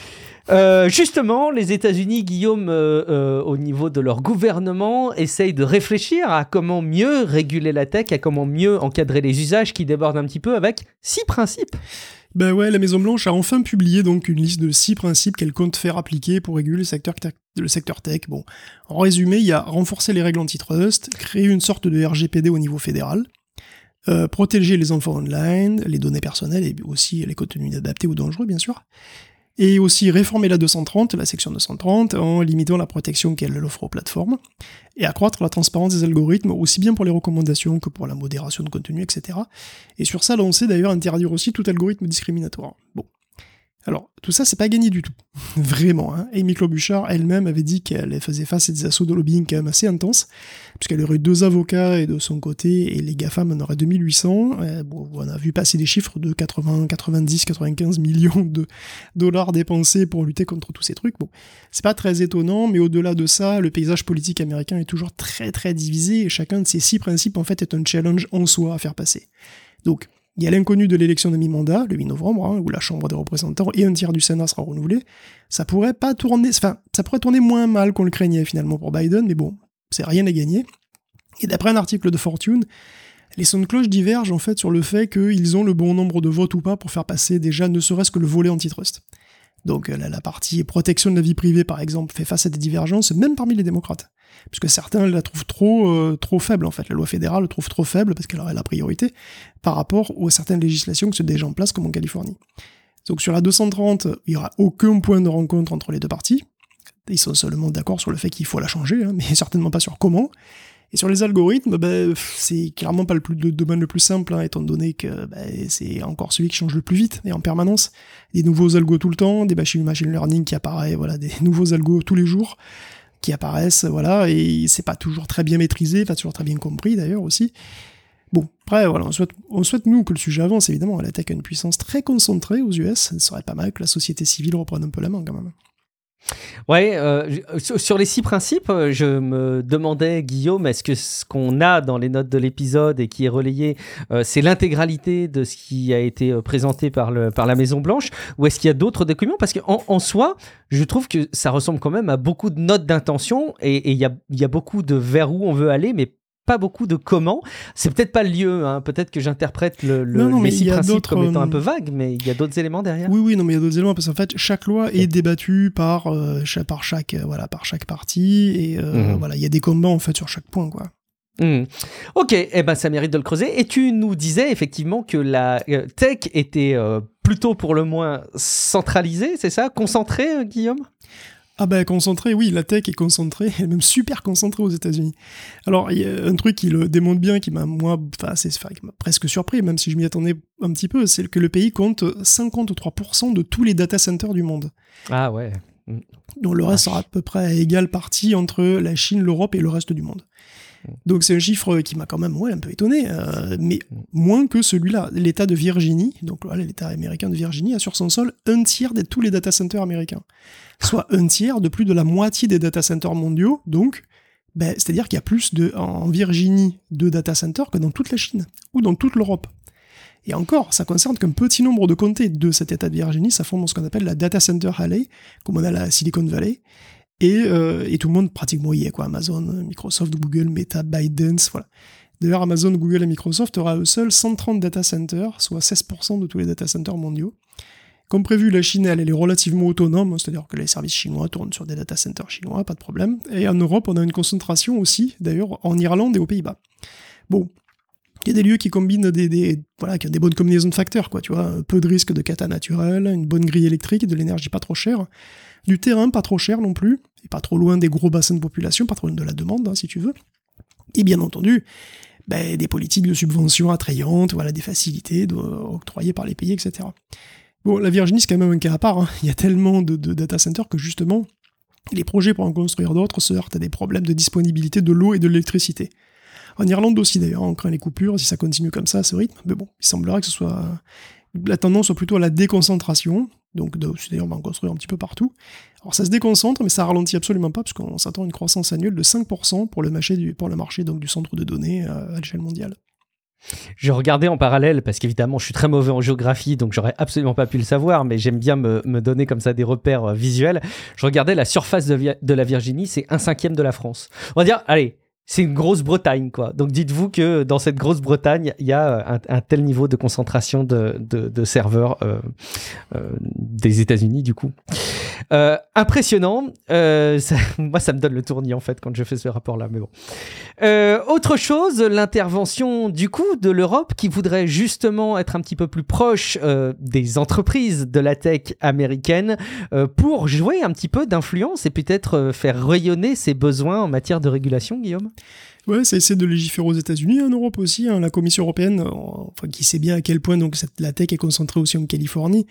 Euh, justement, les États-Unis, Guillaume, euh, euh, au niveau de leur gouvernement, essayent de réfléchir à comment mieux réguler la tech, à comment mieux encadrer les usages qui débordent un petit peu avec six principes. Ben ouais, la Maison-Blanche a enfin publié donc une liste de six principes qu'elle compte faire appliquer pour réguler le secteur, te- le secteur tech. Bon, en résumé, il y a renforcer les règles antitrust, créer une sorte de R G P D au niveau fédéral, euh, protéger les enfants online, les données personnelles et aussi les contenus inadaptés ou dangereux, bien sûr. Et aussi réformer la deux cent trente, la section deux cent trente, en limitant la protection qu'elle offre aux plateformes, et accroître la transparence des algorithmes, aussi bien pour les recommandations que pour la modération de contenu, et cetera. Et sur ça, lancer d'ailleurs interdire aussi tout algorithme discriminatoire. Bon. Alors, tout ça, c'est pas gagné du tout. Vraiment. Hein. Amy Klobuchar, elle-même, avait dit qu'elle faisait face à des assauts de lobbying quand même assez intenses, puisqu'elle aurait eu deux avocats et de son côté, et les GAFAM en auraient deux mille huit cents. Euh, bon, on a vu passer des chiffres de quatre-vingts, quatre-vingt-dix, quatre-vingt-quinze millions de dollars dépensés pour lutter contre tous ces trucs. Bon, c'est pas très étonnant, mais au-delà de ça, le paysage politique américain est toujours très très divisé, et chacun de ces six principes, en fait, est un challenge en soi à faire passer. Donc, il y a l'inconnu de l'élection de mi-mandat, le huit novembre, hein, où la Chambre des représentants et un tiers du Sénat sera renouvelé. Ça pourrait pas tourner, enfin, ça pourrait tourner moins mal qu'on le craignait finalement pour Biden, mais bon, c'est rien à gagner. Et d'après un article de Fortune, les sons de cloche divergent en fait sur le fait qu'ils ont le bon nombre de votes ou pas pour faire passer déjà ne serait-ce que le volet antitrust. Donc la, la partie protection de la vie privée, par exemple, fait face à des divergences, même parmi les démocrates. Puisque certains la trouvent trop, euh, trop faible, en fait. La loi fédérale la trouve trop faible, parce qu'elle aurait la priorité, par rapport aux certaines législations qui sont déjà en place, comme en Californie. Donc sur la deux cent trente, il n'y aura aucun point de rencontre entre les deux parties. Ils sont seulement d'accord sur le fait qu'il faut la changer, hein, mais certainement pas sur comment. Et sur les algorithmes, bah, c'est clairement pas le, plus, le domaine le plus simple, hein, étant donné que bah, c'est encore celui qui change le plus vite et en permanence. Des nouveaux algos tout le temps, des machines machine learning qui apparaissent, voilà, des nouveaux algos tous les jours qui apparaissent, voilà, et c'est pas toujours très bien maîtrisé, pas toujours très bien compris d'ailleurs aussi. Bon, après, voilà, on souhaite, on souhaite nous que le sujet avance, évidemment. La tech a une puissance très concentrée aux U S, ce serait pas mal que la société civile reprenne un peu la main quand même. Ouais, euh, sur les six principes, je me demandais, Guillaume, est-ce que ce qu'on a dans les notes de l'épisode et qui est relayé, euh, c'est l'intégralité de ce qui a été présenté par, le, par la Maison-Blanche, ou est-ce qu'il y a d'autres documents? Parce qu'en en soi, je trouve que ça ressemble quand même à beaucoup de notes d'intention, et il y a, y a beaucoup de vers où on veut aller, mais pas beaucoup de comment. C'est peut-être pas le lieu, hein. Peut-être que j'interprète le, le, non, non, les six principes comme étant un peu vague, mais il y a d'autres éléments derrière. Oui, oui, non, mais il y a d'autres éléments parce qu'en fait, chaque loi okay. est débattue par, euh, par chaque, euh, voilà, par chaque partie et euh, mmh. voilà, il y a des combats en fait sur chaque point, quoi. Mmh. Ok, eh ben ça mérite de le creuser. Et tu nous disais effectivement que la euh, tech était euh, plutôt pour le moins centralisée, c'est ça, concentrée, euh, Guillaume? Ah ben concentré, oui, la tech est concentrée, et même super concentrée aux États-Unis. Alors il y a un truc qui le démontre bien, qui m'a moi, enfin c'est, enfin, qui m'a presque surpris, même si je m'y attendais un petit peu, c'est que le pays compte cinquante-trois pour cent de tous les data centers du monde. Ah ouais. Donc le reste sera à peu près à égale partie entre la Chine, l'Europe et le reste du monde. Donc c'est un chiffre qui m'a quand même ouais, un peu étonné, euh, mais moins que celui-là. L'État de Virginie, donc voilà, l'État américain de Virginie, a sur son sol un tiers de tous les data centers américains. Soit un tiers de plus de la moitié des data centers mondiaux, donc ben, c'est-à-dire qu'il y a plus de, en Virginie de data centers que dans toute la Chine, ou dans toute l'Europe. Et encore, ça concerne qu'un petit nombre de comtés de cet État de Virginie, ça forme ce qu'on appelle la Data Center Alley, comme on a la Silicon Valley, et, euh, et tout le monde pratiquement y est, quoi. Amazon, Microsoft, Google, Meta, ByteDance, voilà. D'ailleurs, Amazon, Google et Microsoft aura eux seuls cent trente data centers, soit seize pour cent de tous les data centers mondiaux. Comme prévu, la Chine, elle, elle est relativement autonome, c'est-à-dire que les services chinois tournent sur des data centers chinois, pas de problème. Et en Europe, on a une concentration aussi, d'ailleurs, en Irlande et aux Pays-Bas. Bon, il y a des lieux qui combinent des, des, voilà, qui ont des bonnes combinaisons de facteurs, quoi, tu vois, peu de risque de cata naturelle, une bonne grille électrique, de l'énergie pas trop chère, du terrain pas trop cher non plus, et pas trop loin des gros bassins de population, pas trop loin de la demande, hein, si tu veux. Et bien entendu, ben, des politiques de subvention attrayantes, voilà, des facilités de, octroyées par les pays, et cetera. Bon, la Virginie, c'est quand même un cas à part, hein. Il y a tellement de, de data centers que justement, les projets pour en construire d'autres se heurtent à des problèmes de disponibilité de l'eau et de l'électricité. En Irlande aussi d'ailleurs, on craint les coupures, si ça continue comme ça à ce rythme, mais bon, il semblerait que ce soit... La tendance soit plutôt à la déconcentration, donc de, c'est-à-dire on va en construire un petit peu partout. Alors ça se déconcentre, mais ça ralentit absolument pas, parce qu'on s'attend à une croissance annuelle de cinq pour cent pour le marché du, pour le marché donc, du centre de données à l'échelle mondiale. Je regardais en parallèle, parce qu'évidemment je suis très mauvais en géographie, donc j'aurais absolument pas pu le savoir, mais j'aime bien me, me donner comme ça des repères euh, visuels. Je regardais la surface de, via- de la Virginie, c'est un cinquième de la France. On va dire, allez, c'est une grosse Bretagne, quoi. Donc dites-vous que dans cette grosse Bretagne, il y a un, un tel niveau de concentration de, de, de serveurs euh, euh, des États-Unis, du coup. Euh, impressionnant. Euh, ça, moi, ça me donne le tournis, en fait, quand je fais ce rapport-là, mais bon. Euh, autre chose, l'intervention, du coup, de l'Europe, qui voudrait justement être un petit peu plus proche euh, des entreprises de la tech américaine euh, pour jouer un petit peu d'influence et peut-être euh, faire rayonner ses besoins en matière de régulation, Guillaume? Ouais, ça essaie de légiférer aux États-Unis, en Europe aussi. Hein, la Commission européenne, enfin, qui sait bien à quel point donc, cette, la tech est concentrée aussi en Californie,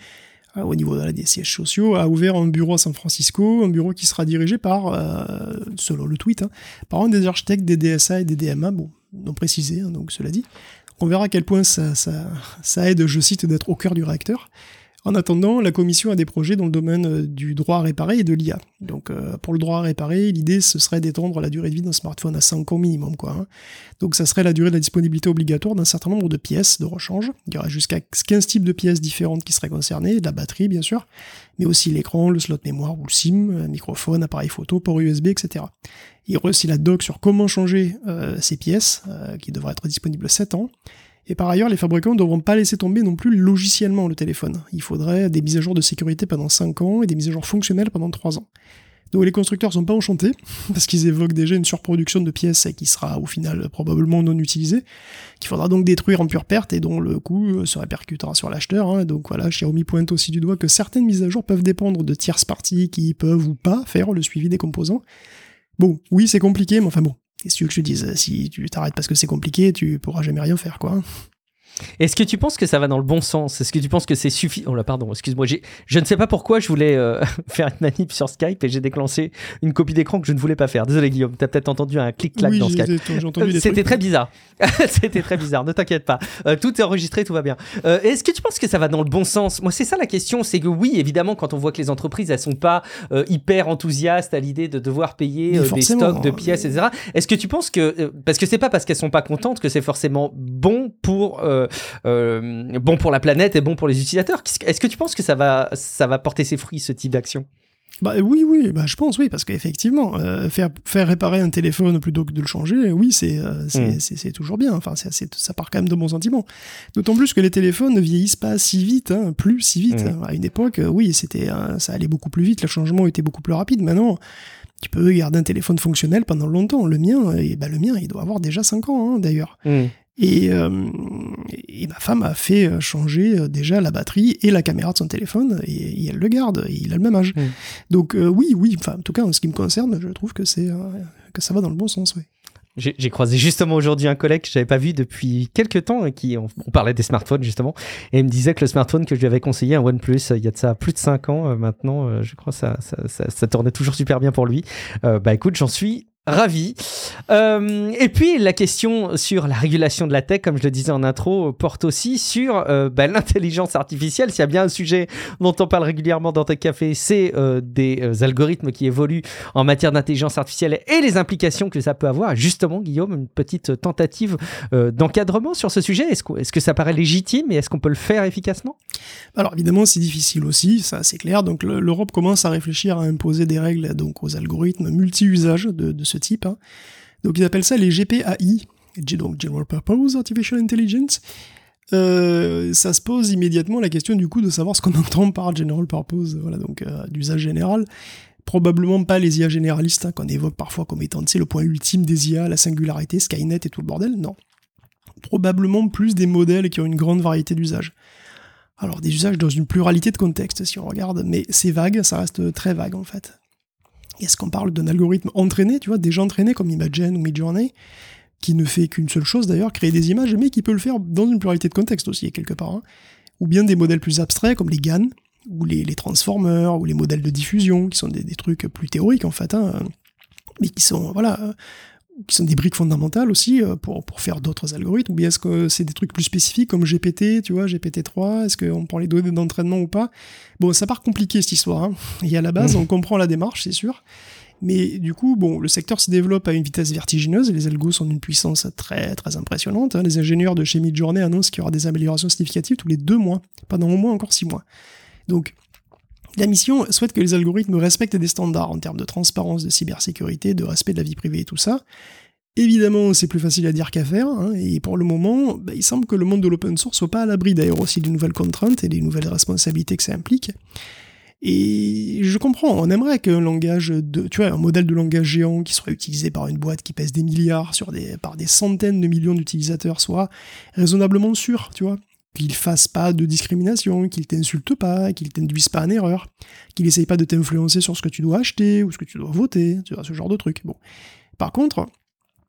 euh, au niveau voilà, des sièges sociaux, a ouvert un bureau à San Francisco, un bureau qui sera dirigé par, euh, selon le tweet, hein, par un des architectes des D S A et des D M A, bon, non précisé, hein, donc cela dit. On verra à quel point ça, ça, ça aide, je cite, d'être au cœur du réacteur. En attendant, la commission a des projets dans le domaine du droit à réparer et de l'I A. Donc euh, pour le droit à réparer, l'idée ce serait d'étendre la durée de vie d'un smartphone à cinq ans minimum, quoi. Hein. Donc ça serait la durée de la disponibilité obligatoire d'un certain nombre de pièces de rechange. Il y aurait jusqu'à quinze types de pièces différentes qui seraient concernées, la batterie bien sûr, mais aussi l'écran, le slot mémoire ou le SIM, microphone, appareil photo, port U S B, et cetera. Il y aurait aussi la doc sur comment changer euh, ces pièces, euh, qui devraient être disponibles sept ans. Et par ailleurs, les fabricants ne devront pas laisser tomber non plus logiciellement le téléphone. Il faudrait des mises à jour de sécurité pendant cinq ans et des mises à jour fonctionnelles pendant trois ans. Donc les constructeurs sont pas enchantés, parce qu'ils évoquent déjà une surproduction de pièces qui sera au final probablement non utilisée, qu'il faudra donc détruire en pure perte et dont le coût se répercutera sur l'acheteur. Hein. Donc voilà, Xiaomi pointe aussi du doigt que certaines mises à jour peuvent dépendre de tierces parties qui peuvent ou pas faire le suivi des composants. Bon, oui c'est compliqué, mais enfin bon. Qu'est-ce que tu veux que je te dise ? Si tu t'arrêtes parce que c'est compliqué, tu pourras jamais rien faire, quoi. Est-ce que tu penses que ça va dans le bon sens ? Est-ce que tu penses que c'est suffisant ? Oh là, pardon, excuse-moi. J'ai... Je ne sais pas pourquoi je voulais euh, faire une manip sur Skype et j'ai déclenché une copie d'écran que je ne voulais pas faire. Désolé, Guillaume, t'as peut-être entendu un clic-clac oui, dans j'ai, Skype. j'ai entendu des C'était trucs. très bizarre. C'était très bizarre, ne t'inquiète pas. Euh, tout est enregistré, tout va bien. Euh, est-ce que tu penses que ça va dans le bon sens ? Moi, c'est ça la question. C'est que oui, évidemment, quand on voit que les entreprises, elles sont pas euh, hyper enthousiastes à l'idée de devoir payer euh, des stocks de pièces, mais... et cetera. Est-ce que tu penses que... Euh, parce que c'est pas parce qu'elles sont pas contentes que c'est forcément bon pour... Euh, euh, bon pour la planète et bon pour les utilisateurs. Est-ce que tu penses que ça va, ça va porter ses fruits, ce type d'action ? Bah oui, oui, bah je pense, oui, parce qu'effectivement, euh, faire, faire réparer un téléphone plutôt que de le changer, oui, c'est, euh, c'est, mmh. c'est, c'est toujours bien, enfin, c'est, c'est, ça part quand même de bons sentiments. D'autant plus que les téléphones ne vieillissent pas si vite, hein, plus si vite. Mmh. À une époque, oui, c'était, euh, ça allait beaucoup plus vite, le changement était beaucoup plus rapide. Maintenant, tu peux garder un téléphone fonctionnel pendant longtemps. Le mien, et bah, le mien, il doit avoir déjà cinq ans, hein, d'ailleurs. Mmh. Et, euh, et ma femme a fait changer déjà la batterie et la caméra de son téléphone, et, et elle le garde, et il a le même âge. Mmh. Donc euh, oui, oui, enfin, en tout cas, en ce qui me concerne, je trouve que, c'est, euh, que ça va dans le bon sens, oui. J'ai, j'ai croisé justement aujourd'hui un collègue que je n'avais pas vu depuis quelques temps, et qui, on, on parlait des smartphones justement, et il me disait que le smartphone que je lui avais conseillé, un OnePlus, il y a de ça plus de cinq ans euh, maintenant, euh, je crois que ça, ça, ça, ça tournait toujours super bien pour lui. Euh, bah écoute, j'en suis ravi. Euh, et puis la question sur la régulation de la tech, comme je le disais en intro, porte aussi sur euh, bah, l'intelligence artificielle. S'il y a bien un sujet dont on parle régulièrement dans Tech Café, c'est euh, des euh, algorithmes qui évoluent en matière d'intelligence artificielle et les implications que ça peut avoir. Justement, Guillaume, une petite tentative euh, d'encadrement sur ce sujet. Est-ce que, est-ce que ça paraît légitime et est-ce qu'on peut le faire efficacement ? Alors évidemment, c'est difficile aussi, ça c'est clair. Donc le, l'Europe commence à réfléchir à imposer des règles donc, aux algorithmes multi-usages de, de ce type. Hein. Donc ils appellent ça les G P A I, donc General Purpose Artificial Intelligence. Euh, ça se pose immédiatement la question du coup de savoir ce qu'on entend par General Purpose, voilà, donc euh, d'usage général. Probablement pas les I A généralistes hein, qu'on évoque parfois comme étant le point ultime des I A, la singularité, Skynet et tout le bordel, non. Probablement plus des modèles qui ont une grande variété d'usages. Alors des usages dans une pluralité de contextes si on regarde, mais c'est vague, ça reste très vague en fait. Est-ce qu'on parle d'un algorithme entraîné, tu vois, déjà entraîné comme Imagen ou Midjourney, qui ne fait qu'une seule chose d'ailleurs, créer des images, mais qui peut le faire dans une pluralité de contextes aussi, quelque part. Hein. Ou bien des modèles plus abstraits comme les G A N, ou les, les transformers, ou les modèles de diffusion, qui sont des, des trucs plus théoriques en fait, hein, mais qui sont, voilà, qui sont des briques fondamentales aussi pour, pour faire d'autres algorithmes. Ou bien est-ce que c'est des trucs plus spécifiques comme G P T, tu vois, G P T trois, est-ce qu'on prend les données d'entraînement ou pas ? Bon, ça part compliqué cette histoire, hein. Et à la base, on comprend la démarche, c'est sûr. Mais du coup, bon, le secteur se développe à une vitesse vertigineuse, et les algos sont d'une puissance très très impressionnante. Hein. Les ingénieurs de chez Midjourney annoncent qu'il y aura des améliorations significatives tous les deux mois, pendant au moins encore six mois. Donc, la mission souhaite que les algorithmes respectent des standards en termes de transparence, de cybersécurité, de respect de la vie privée et tout ça. Évidemment, c'est plus facile à dire qu'à faire, hein, et pour le moment, bah, il semble que le monde de l'open source soit pas à l'abri d'ailleurs aussi de nouvelles contraintes et des nouvelles responsabilités que ça implique. Et je comprends, on aimerait qu'un langage, de, tu vois, un modèle de langage géant qui soit utilisé par une boîte qui pèse des milliards sur des, par des centaines de millions d'utilisateurs soit raisonnablement sûr, tu vois, qu'il fasse pas de discrimination, qu'il t'insulte pas, qu'il t'induise pas en erreur, qu'il essaye pas de t'influencer sur ce que tu dois acheter ou ce que tu dois voter, tu vois, ce genre de truc. Bon. Par contre,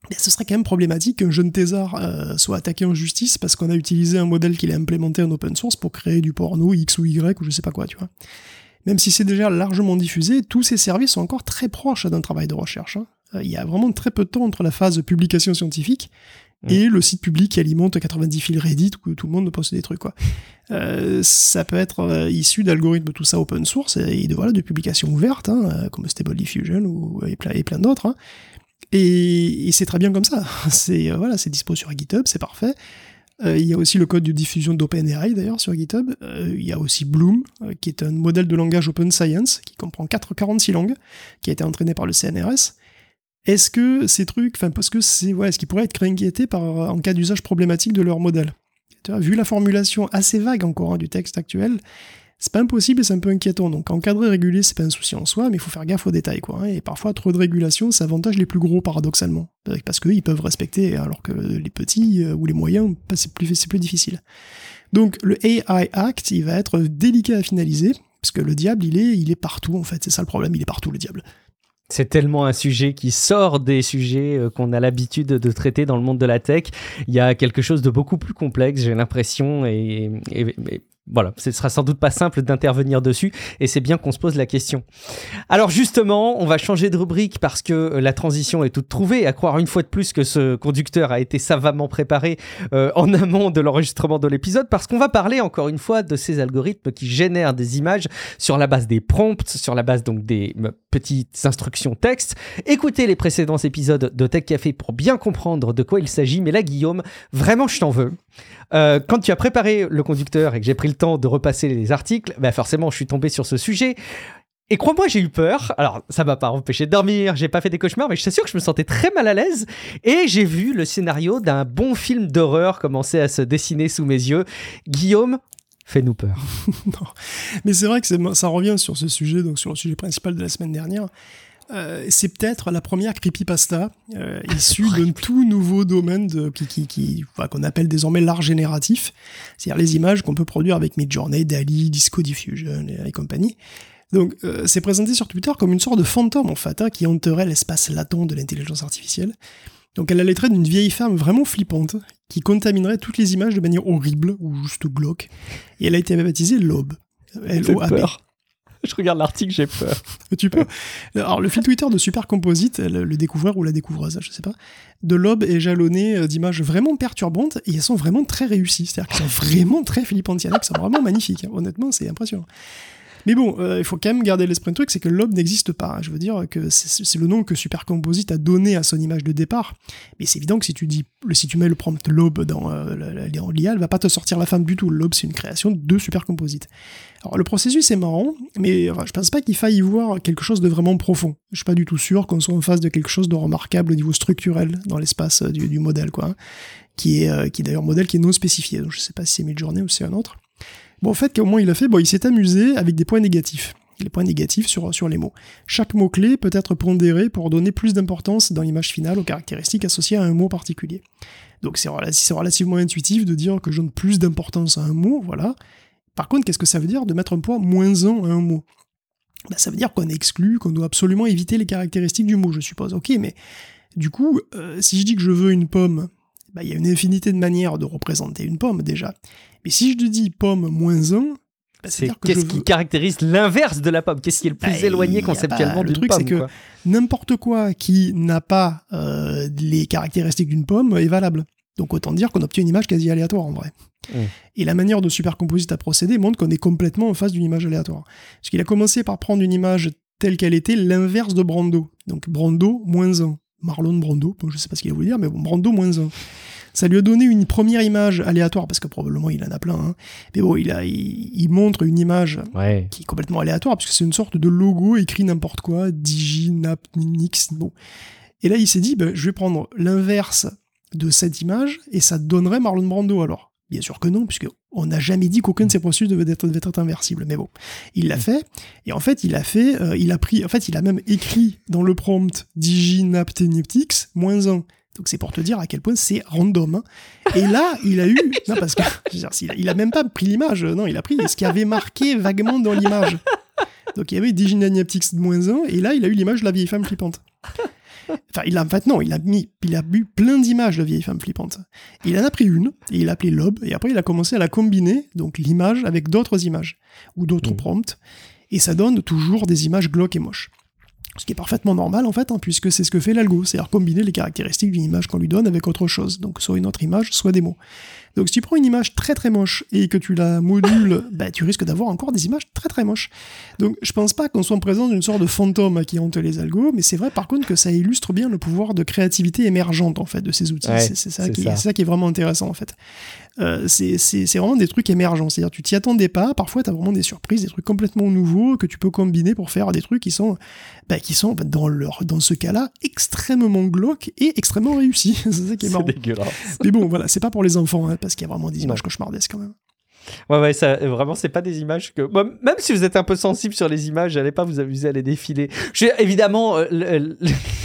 ben, ce serait quand même problématique qu'un jeune thésard euh, soit attaqué en justice parce qu'on a utilisé un modèle qu'il a implémenté en open source pour créer du porno X ou Y ou je sais pas quoi, tu vois. Même si c'est déjà largement diffusé, tous ces services sont encore très proches d'un travail de recherche. Hein. Il y a vraiment très peu de temps entre la phase de publication scientifique et le site public qui alimente quatre-vingt-dix fils Reddit où tout le monde poste des trucs, quoi. Euh, ça peut être euh, issu d'algorithmes, tout ça open source, et de, voilà, de publications ouvertes, hein, euh, comme Stable Diffusion ou, et, plein, et plein d'autres. Hein. Et, et c'est très bien comme ça. C'est, euh, voilà, c'est dispo sur GitHub, c'est parfait. Euh, il y a aussi le code de diffusion d'OpenAI, d'ailleurs, sur GitHub. Euh, il y a aussi Bloom, euh, qui est un modèle de langage open science, qui comprend quarante-six langues, qui a été entraîné par le C N R S. Est-ce que ces trucs, enfin, parce que c'est, ouais, est-ce qu'ils pourraient être inquiétés par, en cas d'usage problématique de leur modèle? Tu vois, vu la formulation assez vague encore hein, du texte actuel, c'est pas impossible et c'est un peu inquiétant. Donc encadrer, réguler, c'est pas un souci en soi, mais il faut faire gaffe aux détails, quoi. Hein, et parfois, trop de régulation, ça avantage les plus gros, paradoxalement. Parce qu'eux, ils peuvent respecter, alors que les petits euh, ou les moyens, c'est plus, c'est plus difficile. Donc le A I Act, il va être délicat à finaliser, parce que le diable, il est, il est partout, en fait. C'est ça le problème, il est partout, le diable. C'est tellement un sujet qui sort des sujets qu'on a l'habitude de traiter dans le monde de la tech. Il y a quelque chose de beaucoup plus complexe, j'ai l'impression, et, et, et voilà, ce sera sans doute pas simple d'intervenir dessus, et c'est bien qu'on se pose la question. Alors justement, on va changer de rubrique parce que la transition est toute trouvée, à croire une fois de plus que ce conducteur a été savamment préparé euh, en amont de l'enregistrement de l'épisode, parce qu'on va parler encore une fois de ces algorithmes qui génèrent des images sur la base des prompts, sur la base donc des euh, petites instructions texte. Écoutez les précédents épisodes de Tech Café pour bien comprendre de quoi il s'agit, mais là Guillaume, vraiment je t'en veux. Euh, quand tu as préparé le conducteur et que j'ai pris le temps de repasser les articles, bah forcément je suis tombé sur ce sujet. Et crois-moi, j'ai eu peur. Alors, ça m'a pas empêché de dormir, j'ai pas fait des cauchemars, mais je t'assure que je me sentais très mal à l'aise. Et j'ai vu le scénario d'un bon film d'horreur commencer à se dessiner sous mes yeux. Guillaume, fais-nous peur. Non. Mais c'est vrai que c'est, ça revient sur ce sujet, donc sur le sujet principal de la semaine dernière. Euh, c'est peut-être la première creepypasta euh, issue d'un tout nouveau domaine de, qui, qui, qui, enfin, qu'on appelle désormais l'art génératif, c'est-à-dire les images qu'on peut produire avec Midjourney, Dall-E, Disco Diffusion et, et compagnie. Donc euh, c'est présenté sur Twitter comme une sorte de fantôme en fait, hein, qui hanterait l'espace latent de l'intelligence artificielle. Donc elle a les traits d'une vieille femme vraiment flippante, qui contaminerait toutes les images de manière horrible ou juste glauque. Et elle a été baptisée Lob. L O A B. Je regarde l'article, j'ai peur. Tu peux. Alors, le fil Twitter de Super Composite, le, le découvreur ou la découvreuse, je sais pas, de Lob est jalonné d'images vraiment perturbantes et elles sont vraiment très réussies. C'est-à-dire qu'elles sont vraiment très flippantes. Il y en a qui sont vraiment magnifiques. Hein. Honnêtement, c'est impressionnant. Mais bon, euh, il faut quand même garder l'esprit de truc, c'est que Lob n'existe pas. Je veux dire que c'est, c'est le nom que Super Composite a donné à son image de départ. Mais c'est évident que si tu dis, si tu mets le prompt Lob dans, euh, dans l'I A, elle va pas te sortir la femme du tout. Lob, c'est une création de Super Composite. Alors le processus est marrant, mais enfin, je pense pas qu'il faille y voir quelque chose de vraiment profond. Je suis pas du tout sûr qu'on soit en face de quelque chose de remarquable au niveau structurel dans l'espace du, du modèle, quoi. Hein, qui est, euh, qui est d'ailleurs un modèle qui est non spécifié. Donc je sais pas si c'est Midjourney ou si c'est un autre. Bon, en fait, comment il a fait? Bon, il s'est amusé avec des points négatifs. Les points négatifs sur, sur les mots. Chaque mot-clé peut être pondéré pour donner plus d'importance dans l'image finale aux caractéristiques associées à un mot particulier. Donc c'est, relativ- c'est relativement intuitif de dire que je donne plus d'importance à un mot, voilà. Par contre, qu'est-ce que ça veut dire de mettre un poids moins un à un mot? Ben, ça veut dire qu'on exclut, qu'on doit absolument éviter les caractéristiques du mot, je suppose. Ok, mais du coup, euh, si je dis que je veux une pomme, ben, y a une infinité de manières de représenter une pomme, déjà. Mais si je te dis pomme moins un, ben, c'est qu'est-ce veux... qui caractérise l'inverse de la pomme? Qu'est-ce qui est le plus ben, éloigné conceptuellement pas... d'une pomme? Le truc, c'est que quoi. N'importe quoi qui n'a pas euh, les caractéristiques d'une pomme est valable. Donc autant dire qu'on obtient une image quasi aléatoire en vrai. Mmh. Et la manière de Super Composite à procéder montre qu'on est complètement en face d'une image aléatoire. Parce qu'il a commencé par prendre une image telle qu'elle était, l'inverse de Brando. Donc Brando moins un. Marlon Brando, je sais pas ce qu'il a voulu dire, mais bon, Brando moins un. Ça lui a donné une première image aléatoire, parce que probablement il en a plein, hein. Mais bon, il, a, il, il montre une image ouais. qui est complètement aléatoire, parce que c'est une sorte de logo écrit n'importe quoi, Digi, Nap, Nix, bon. Et là il s'est dit, ben, je vais prendre l'inverse de cette image, et ça donnerait Marlon Brando alors. Bien sûr que non, puisqu'on n'a jamais dit qu'aucun de ces processus devait être, devait être inversible. Mais bon, il l'a fait, et en fait, il a fait, euh, il a pris, en fait, il a même écrit dans le prompt Digi, Nap, Teniptix, moins un. Donc c'est pour te dire à quel point c'est random. Hein. Et là, il a eu, non parce que, je veux dire, il a même pas pris l'image, non, il a pris ce qui avait marqué vaguement dans l'image. Donc il y avait Digi, Nap, Teniptix, moins un, et là, il a eu l'image de la vieille femme flippante. Enfin, il a, en fait, non, il a mis, il a eu plein d'images de vieilles femmes flippantes. Il en a pris une, et il l'a appelée Lob, et après il a commencé à la combiner, donc l'image, avec d'autres images, ou d'autres mmh. prompts, et ça donne toujours des images glauques et moches. Ce qui est parfaitement normal, en fait, hein, puisque c'est ce que fait l'algo, c'est-à-dire combiner les caractéristiques d'une image qu'on lui donne avec autre chose, donc soit une autre image, soit des mots. Donc si tu prends une image très très moche et que tu la modules, bah, tu risques d'avoir encore des images très très moches. Donc je pense pas qu'on soit en présence d'une sorte de fantôme qui hante les algos, mais c'est vrai par contre que ça illustre bien le pouvoir de créativité émergente en fait de ces outils. Ouais, c'est, c'est, ça c'est, qui, ça. c'est ça qui est vraiment intéressant en fait. Euh, c'est, c'est, c'est vraiment des trucs émergents, c'est-à-dire tu t'y attendais pas, parfois t'as vraiment des surprises, des trucs complètement nouveaux que tu peux combiner pour faire des trucs qui sont, bah, qui sont dans, leur, dans ce cas-là extrêmement glauques et extrêmement réussis. C'est ça qui est marrant. C'est dégueulasse. Mais bon, voilà, c'est pas pour les enfants, hein, parce qu'il y a vraiment des images non. cauchemardesques quand même. Ouais, ouais, ça, vraiment, c'est pas des images que. Bon, même si vous êtes un peu sensible sur les images, n'allez pas vous amuser à les défiler. J'ai évidemment euh, le, le,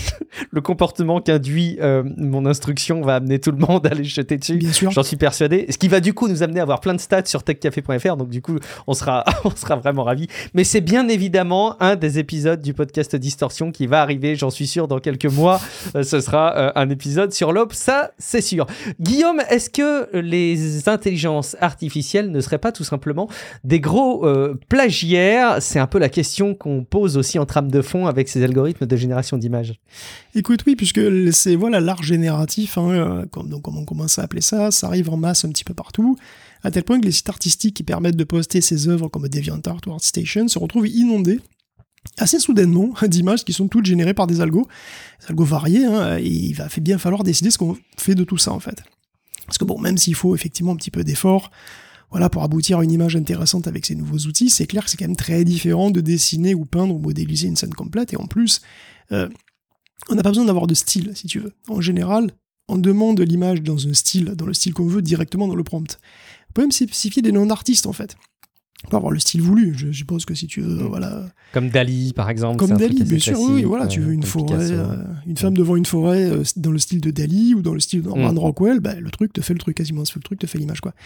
le comportement qu'induit euh, mon instruction va amener tout le monde à les jeter dessus. Bien sûr. J'en suis persuadé. Ce qui va du coup nous amener à avoir plein de stats sur tech café point f r. Donc du coup, on sera, on sera vraiment ravis. Mais c'est bien évidemment un des épisodes du podcast Distorsion qui va arriver. J'en suis sûr dans quelques mois, euh, ce sera euh, un épisode sur l'aube. Ça, c'est sûr. Guillaume, est-ce que les intelligences artificielles ne seraient pas tout simplement des gros euh, plagiaires? C'est un peu la question qu'on pose aussi en trame de fond avec ces algorithmes de génération d'images. Écoute, oui, puisque c'est voilà, l'art génératif, hein, euh, comme, donc, comme on commence à appeler ça, ça arrive en masse un petit peu partout, à tel point que les sites artistiques qui permettent de poster ces œuvres comme DeviantArt ou ArtStation se retrouvent inondés assez soudainement d'images qui sont toutes générées par des algos, des algos variés, hein, et il va bien falloir décider ce qu'on fait de tout ça en fait. Parce que bon, même s'il faut effectivement un petit peu d'effort, voilà, pour aboutir à une image intéressante avec ces nouveaux outils, c'est clair que c'est quand même très différent de dessiner ou peindre ou modéliser une scène complète, et en plus, euh, on n'a pas besoin d'avoir de style, si tu veux. En général, on demande l'image dans un style, dans le style qu'on veut, directement dans le prompt. On peut même spécifier des noms d'artistes, en fait. On peut avoir le style voulu, je suppose que si tu veux, mmh. voilà... Comme Dali, par exemple. Comme Dali, bien sûr, oui, voilà, euh, tu veux une forêt, euh, une femme devant une forêt euh, dans le style de Dali, ou dans le style de Norman mmh. Rockwell, bah, le truc te fait le truc, quasiment, le truc te fait l'image, quoi.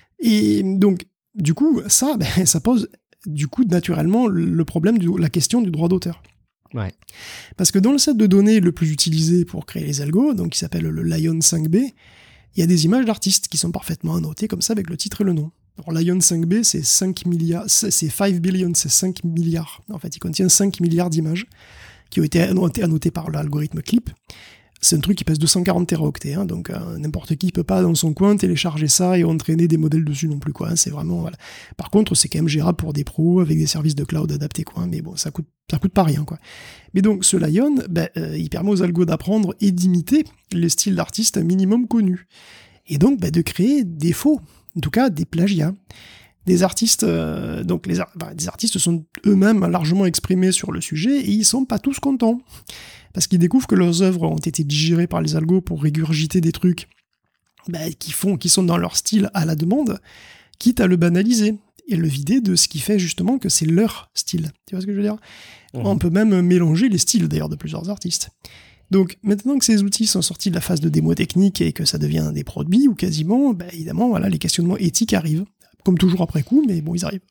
Et donc, du coup, ça, ben, ça pose, du coup, naturellement, le problème, de la question du droit d'auteur. Ouais. Parce que dans le set de données le plus utilisé pour créer les algos, donc qui s'appelle le Lion cinq B, il y a des images d'artistes qui sont parfaitement annotées comme ça avec le titre et le nom. Alors Lion cinq B, c'est cinq milliards, c'est cinq billion, c'est cinq milliards. En fait, il contient cinq milliards d'images qui ont été annotées, annotées par l'algorithme Clip. C'est un truc qui pèse deux cent quarante téraoctets, hein, donc euh, n'importe qui peut pas dans son coin télécharger ça et entraîner des modèles dessus non plus, quoi. Hein, c'est vraiment, voilà. Par contre, c'est quand même gérable pour des pros avec des services de cloud adaptés, quoi. Mais bon, ça coûte, ça coûte pas rien, quoi. Mais donc, ce Lion, ben, euh, il permet aux algos d'apprendre et d'imiter les styles d'artistes un minimum connus. Et donc, ben, de créer des faux, en tout cas des plagiats. Des artistes, euh, donc les ar- ben, des artistes sont eux-mêmes largement exprimés sur le sujet et ils sont pas tous contents. Parce qu'ils découvrent que leurs œuvres ont été digérées par les algos pour régurgiter des trucs bah, qui, font, qui sont dans leur style à la demande, quitte à le banaliser et le vider de ce qui fait justement que c'est leur style. Tu vois ce que je veux dire ? Mmh. On peut même mélanger les styles d'ailleurs de plusieurs artistes. Donc maintenant que ces outils sont sortis de la phase de démo technique et que ça devient des produits, ou quasiment, bah, évidemment, voilà, les questionnements éthiques arrivent. Comme toujours après coup, mais bon, ils arrivent.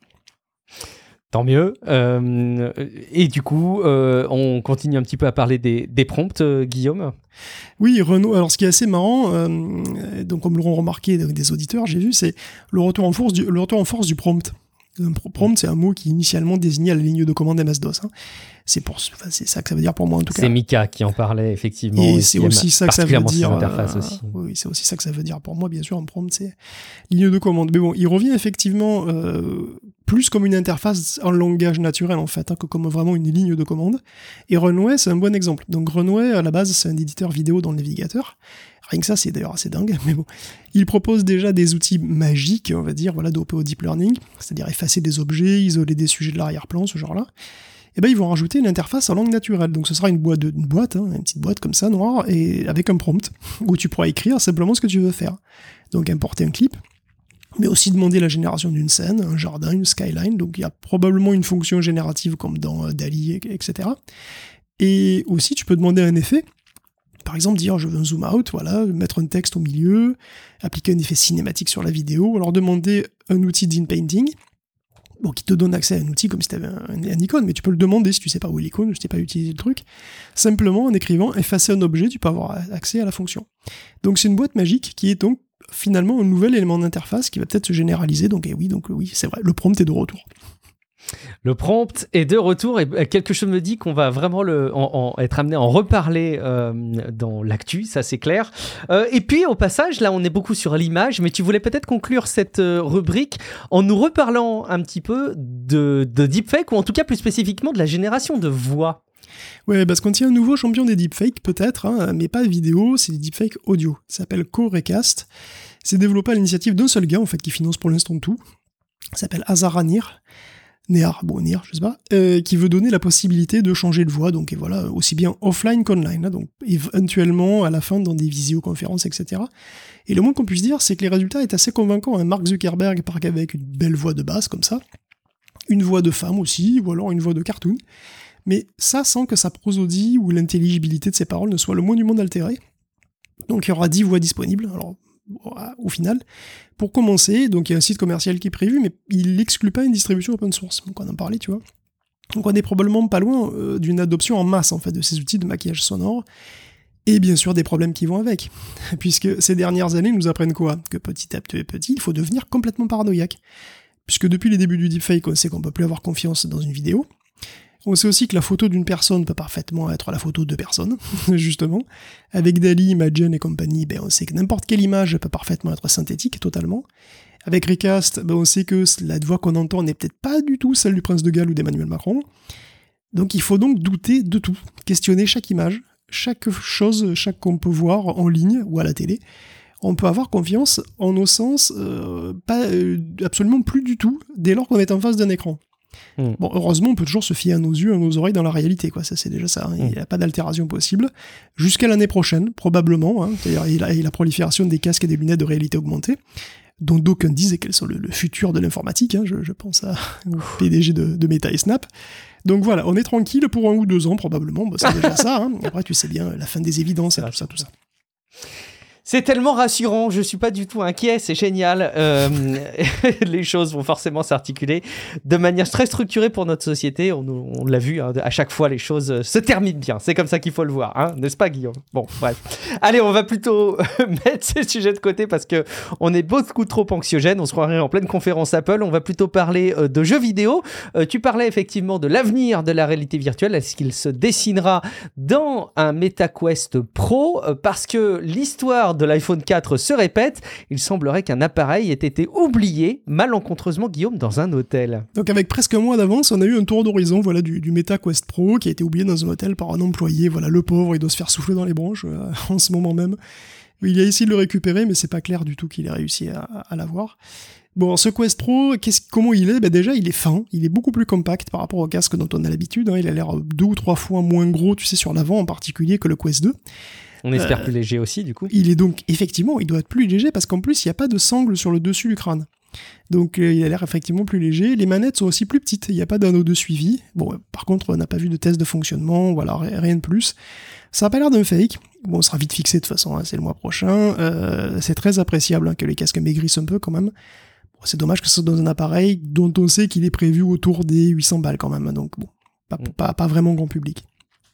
Tant mieux. Euh, et du coup, euh, on continue un petit peu à parler des, des prompts, euh, Guillaume. Oui, Renault. Alors, ce qui est assez marrant, euh, donc comme l'auront remarqué des auditeurs, j'ai vu, c'est le retour en force du, le retour en force du prompt. Un prompt, c'est un mot qui initialement désignait la ligne de commande M S DOS. Hein. C'est pour, enfin, c'est ça que ça veut dire pour moi en tout cas. C'est Mika qui en parlait effectivement. Et, et c'est aussi ça que ça veut dire. Euh, aussi. Oui, c'est aussi ça que ça veut dire pour moi, bien sûr. Un prompt, c'est ligne de commande. Mais bon, il revient effectivement euh, plus comme une interface en langage naturel en fait, hein, que comme vraiment une ligne de commande. Et Runway, c'est un bon exemple. Donc Runway, à la base, c'est un éditeur vidéo dans le navigateur. Rien que ça, c'est d'ailleurs assez dingue, mais bon. Il propose déjà des outils magiques, on va dire, voilà, d'O P au Deep Learning, c'est-à-dire effacer des objets, isoler des sujets de l'arrière-plan, ce genre-là. Et ben ils vont rajouter une interface en langue naturelle. Donc ce sera une boîte, de, une, boîte hein, une petite boîte comme ça, noire, et avec un prompt, où tu pourras écrire simplement ce que tu veux faire. Donc importer un clip, mais aussi demander la génération d'une scène, un jardin, une skyline, donc il y a probablement une fonction générative comme dans Dali, et cetera. Et aussi, tu peux demander un effet. Par exemple, dire je veux un zoom out, voilà, mettre un texte au milieu, appliquer un effet cinématique sur la vidéo, ou alors demander un outil d'inpainting. bon, qui te donne accès à un outil comme si tu avais un, un icône, mais tu peux le demander si tu sais pas où est l'icône, si tu sais pas utiliser le truc. Simplement, en écrivant effacer un objet, tu peux avoir accès à la fonction. Donc c'est une boîte magique qui est donc finalement un nouvel élément d'interface qui va peut-être se généraliser. Donc et oui, donc oui, c'est vrai, le prompt est de retour. Le prompt est de retour et quelque chose me dit qu'on va vraiment le, en, en, être amené à en reparler euh, dans l'actu, ça c'est clair. Euh, et puis au passage, là on est beaucoup sur l'image, mais tu voulais peut-être conclure cette euh, rubrique en nous reparlant un petit peu de, de deepfake, ou en tout cas plus spécifiquement de la génération de voix. Ouais, parce qu'on tient un nouveau champion des deepfakes peut-être, hein, mais pas vidéo, c'est des deepfakes audio. Ça s'appelle CoRecast. C'est développé à l'initiative d'un seul gars en fait qui finance pour l'instant tout. Ça s'appelle Azara Nir. Néar, bon, Néar, je sais pas, euh, qui veut donner la possibilité de changer de voix, donc et voilà, aussi bien offline qu'online, hein, donc éventuellement à la fin dans des visioconférences, et cetera. Et le moins qu'on puisse dire, c'est que les résultats est assez convaincants. Hein. Mark Zuckerberg part avec une belle voix de basse, comme ça, une voix de femme aussi, ou alors une voix de cartoon, mais ça sans que sa prosodie ou l'intelligibilité de ses paroles ne soit le moins du monde altérée. Donc il y aura dix voix disponibles, alors au final. Pour commencer, donc il y a un site commercial qui est prévu, mais il n'exclut pas une distribution open source. Donc on en parlait, tu vois. Donc on est probablement pas loin euh, d'une adoption en masse en fait de ces outils de maquillage sonore, et bien sûr des problèmes qui vont avec. Puisque ces dernières années nous apprennent quoi ? Que petit à petit, il faut devenir complètement paranoïaque. Puisque depuis les débuts du deepfake, on sait qu'on peut plus avoir confiance dans une vidéo. On sait aussi que la photo d'une personne peut parfaitement être la photo de personnes, justement. Avec Dall-E, Imagen et compagnie, ben on sait que n'importe quelle image peut parfaitement être synthétique, totalement. Avec Recast, ben on sait que la voix qu'on entend n'est peut-être pas du tout celle du Prince de Galles ou d'Emmanuel Macron. Donc il faut donc douter de tout, questionner chaque image, chaque chose, chaque qu'on peut voir en ligne ou à la télé. On peut avoir confiance en nos sens, euh, pas, euh, absolument plus du tout, dès lors qu'on est en face d'un écran. Mmh. Bon, heureusement, on peut toujours se fier à nos yeux, à nos oreilles dans la réalité, quoi. Ça, c'est déjà ça. Hein. Il n'y a pas d'altération possible. Jusqu'à l'année prochaine, probablement. Hein. C'est-à-dire, il y a la prolifération des casques et des lunettes de réalité augmentée, dont d'aucuns disent qu'elles sont le, le futur de l'informatique. Hein. Je, je pense à, au P D G de, de Meta et Snap. Donc voilà, on est tranquille pour un ou deux ans, probablement. Bah, c'est déjà ça. Hein. Après, tu sais bien, la fin des évidences, et tout ça, tout ça. C'est tellement rassurant, je suis pas du tout inquiet, c'est génial. Euh, les choses vont forcément s'articuler de manière très structurée pour notre société. On, on l'a vu, hein, à chaque fois les choses se terminent bien. C'est comme ça qu'il faut le voir, hein, n'est-ce pas, Guillaume ? Bon, bref. Allez, on va plutôt mettre ces sujets de côté parce que on est beaucoup trop anxiogène. On se croirait en pleine conférence Apple. On va plutôt parler euh, de jeux vidéo. Euh, tu parlais effectivement de l'avenir de la réalité virtuelle. Est-ce qu'il se dessinera dans un MetaQuest Pro ? euh, Parce que l'histoire de l'iPhone quatre se répète, il semblerait qu'un appareil ait été oublié malencontreusement, Guillaume, dans un hôtel. Donc avec presque un mois d'avance, on a eu un tour d'horizon voilà, du, du MetaQuest Pro qui a été oublié dans un hôtel par un employé. Voilà, le pauvre, il doit se faire souffler dans les branches euh, en ce moment même. Il a essayé de le récupérer, mais c'est pas clair du tout qu'il ait réussi à, à l'avoir. Bon, ce Quest Pro, qu'est-ce, comment il est ? Ben déjà, il est fin, il est beaucoup plus compact par rapport au casque dont on a l'habitude. Hein. Il a l'air deux ou trois fois moins gros, tu sais, sur l'avant en particulier que le Quest deux. On espère euh, plus léger aussi, du coup. Il est donc, effectivement, il doit être plus léger parce qu'en plus, il n'y a pas de sangle sur le dessus du crâne. Donc, euh, il a l'air effectivement plus léger. Les manettes sont aussi plus petites, il n'y a pas d'anneau de suivi. Bon, euh, par contre, on n'a pas vu de test de fonctionnement, voilà, rien de plus. Ça n'a pas l'air d'un fake. Bon, on sera vite fixé de toute façon, hein, c'est le mois prochain. Euh, c'est très appréciable hein, que les casques maigrissent un peu quand même. Bon, c'est dommage que ce soit dans un appareil dont on sait qu'il est prévu autour des huit cents balles quand même. Donc, bon, pas, mm. pas, pas vraiment grand public.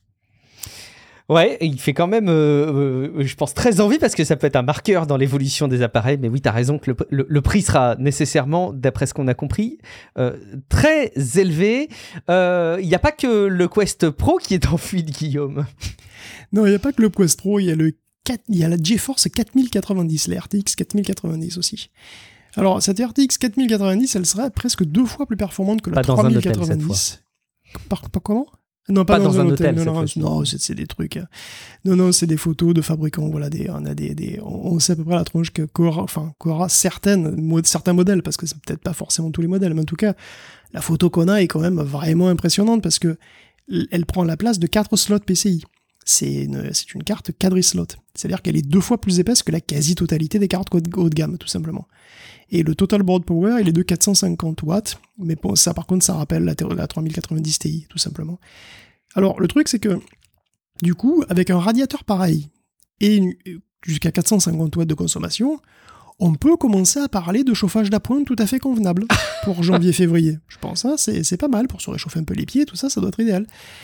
Ouais, il fait quand même, euh, euh, je pense, très envie parce que ça peut être un marqueur dans l'évolution des appareils. Mais oui, tu as raison que le, le, le prix sera nécessairement, d'après ce qu'on a compris, euh, très élevé. Il euh, n'y a pas que le Quest Pro qui est en fuite, Guillaume. Non, il n'y a pas que le Quest Pro, il y a le quatre, il y a la GeForce quatre mille quatre-vingt-dix, la R T X quatre mille quatre-vingt-dix aussi. Alors, cette R T X quatre mille quatre-vingt-dix, elle serait presque deux fois plus performante que la trois mille quatre-vingt-dix. Par, par comment ? Non, pas, pas dans, dans un, un hôtel. hôtel non, non, non c'est, c'est des trucs. Non, non, c'est des photos de fabricants. Voilà, des, on a des, des, on sait à peu près la tronche que qu'aura, enfin, qu'aura certaines, certains modèles, parce que c'est peut-être pas forcément tous les modèles, mais en tout cas, la photo qu'on a est quand même vraiment impressionnante parce que elle prend la place de quatre slots P C I. C'est une, c'est une carte quadrislot. C'est-à-dire qu'elle est deux fois plus épaisse que la quasi-totalité des cartes haut de gamme, tout simplement. Et le total board power, il est de quatre cent cinquante watts, mais bon, ça, par contre, ça rappelle la, la trois mille quatre-vingt-dix Ti, tout simplement. Alors, le truc, c'est que, du coup, avec un radiateur pareil, et une, jusqu'à quatre cent cinquante watts de consommation, on peut commencer à parler de chauffage d'appoint tout à fait convenable pour janvier-février. Je pense ça, c'est, c'est pas mal pour se réchauffer un peu les pieds, tout ça, ça doit être idéal.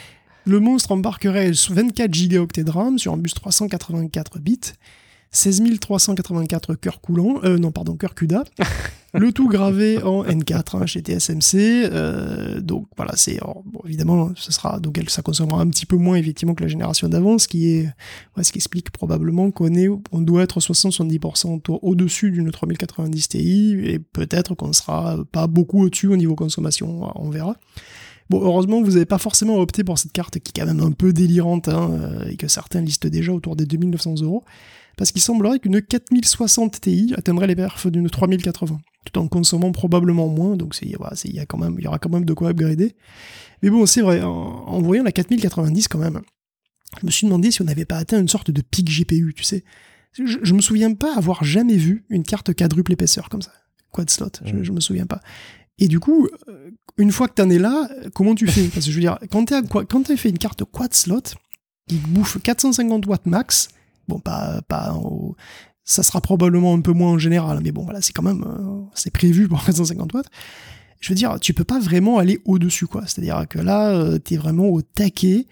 Le monstre embarquerait vingt-quatre gigaoctets de RAM sur un bus trois cent quatre-vingt-quatre bits, seize mille trois cent quatre-vingt-quatre cœurs coulants, euh, non pardon, cœurs CUDA, le tout gravé en N quatre hein, chez T S M C. Euh, donc voilà, c'est bon, évidemment, ce sera donc ça consommera un petit peu moins effectivement que la génération d'avant, ce qui est, ouais, ce qui explique probablement qu'on est, on doit être soixante à soixante-dix pour cent au-dessus d'une trois mille quatre-vingt-dix Ti et peut-être qu'on sera pas beaucoup au-dessus au niveau consommation, on verra. Bon, heureusement, vous n'avez pas forcément opté pour cette carte qui est quand même un peu délirante hein, et que certains listent déjà autour des deux mille neuf cents euros. Parce qu'il semblerait qu'une quatre mille soixante Ti atteindrait les perfs d'une trois mille quatre-vingts, tout en consommant probablement moins, donc c'est, voilà, c'est, y a quand même, il y aura quand même de quoi upgrader. Mais bon, c'est vrai, en, en voyant la quatre mille quatre-vingt-dix quand même, je me suis demandé si on n'avait pas atteint une sorte de pic G P U, tu sais. Je, je me souviens pas avoir jamais vu une carte quadruple épaisseur comme ça, quad slot, mmh. je, je me souviens pas. Et du coup, une fois que t'en es là, comment tu fais ? Parce que je veux dire, quand t'as, quand t'as fait une carte quad slot, qui bouffe quatre cent cinquante watts max, bon, pas, pas, au... ça sera probablement un peu moins en général, mais bon, voilà, c'est quand même, euh, c'est prévu pour quatre cent cinquante watts. Je veux dire, tu peux pas vraiment aller au-dessus, quoi. C'est-à-dire que là, euh, t'es vraiment au taquet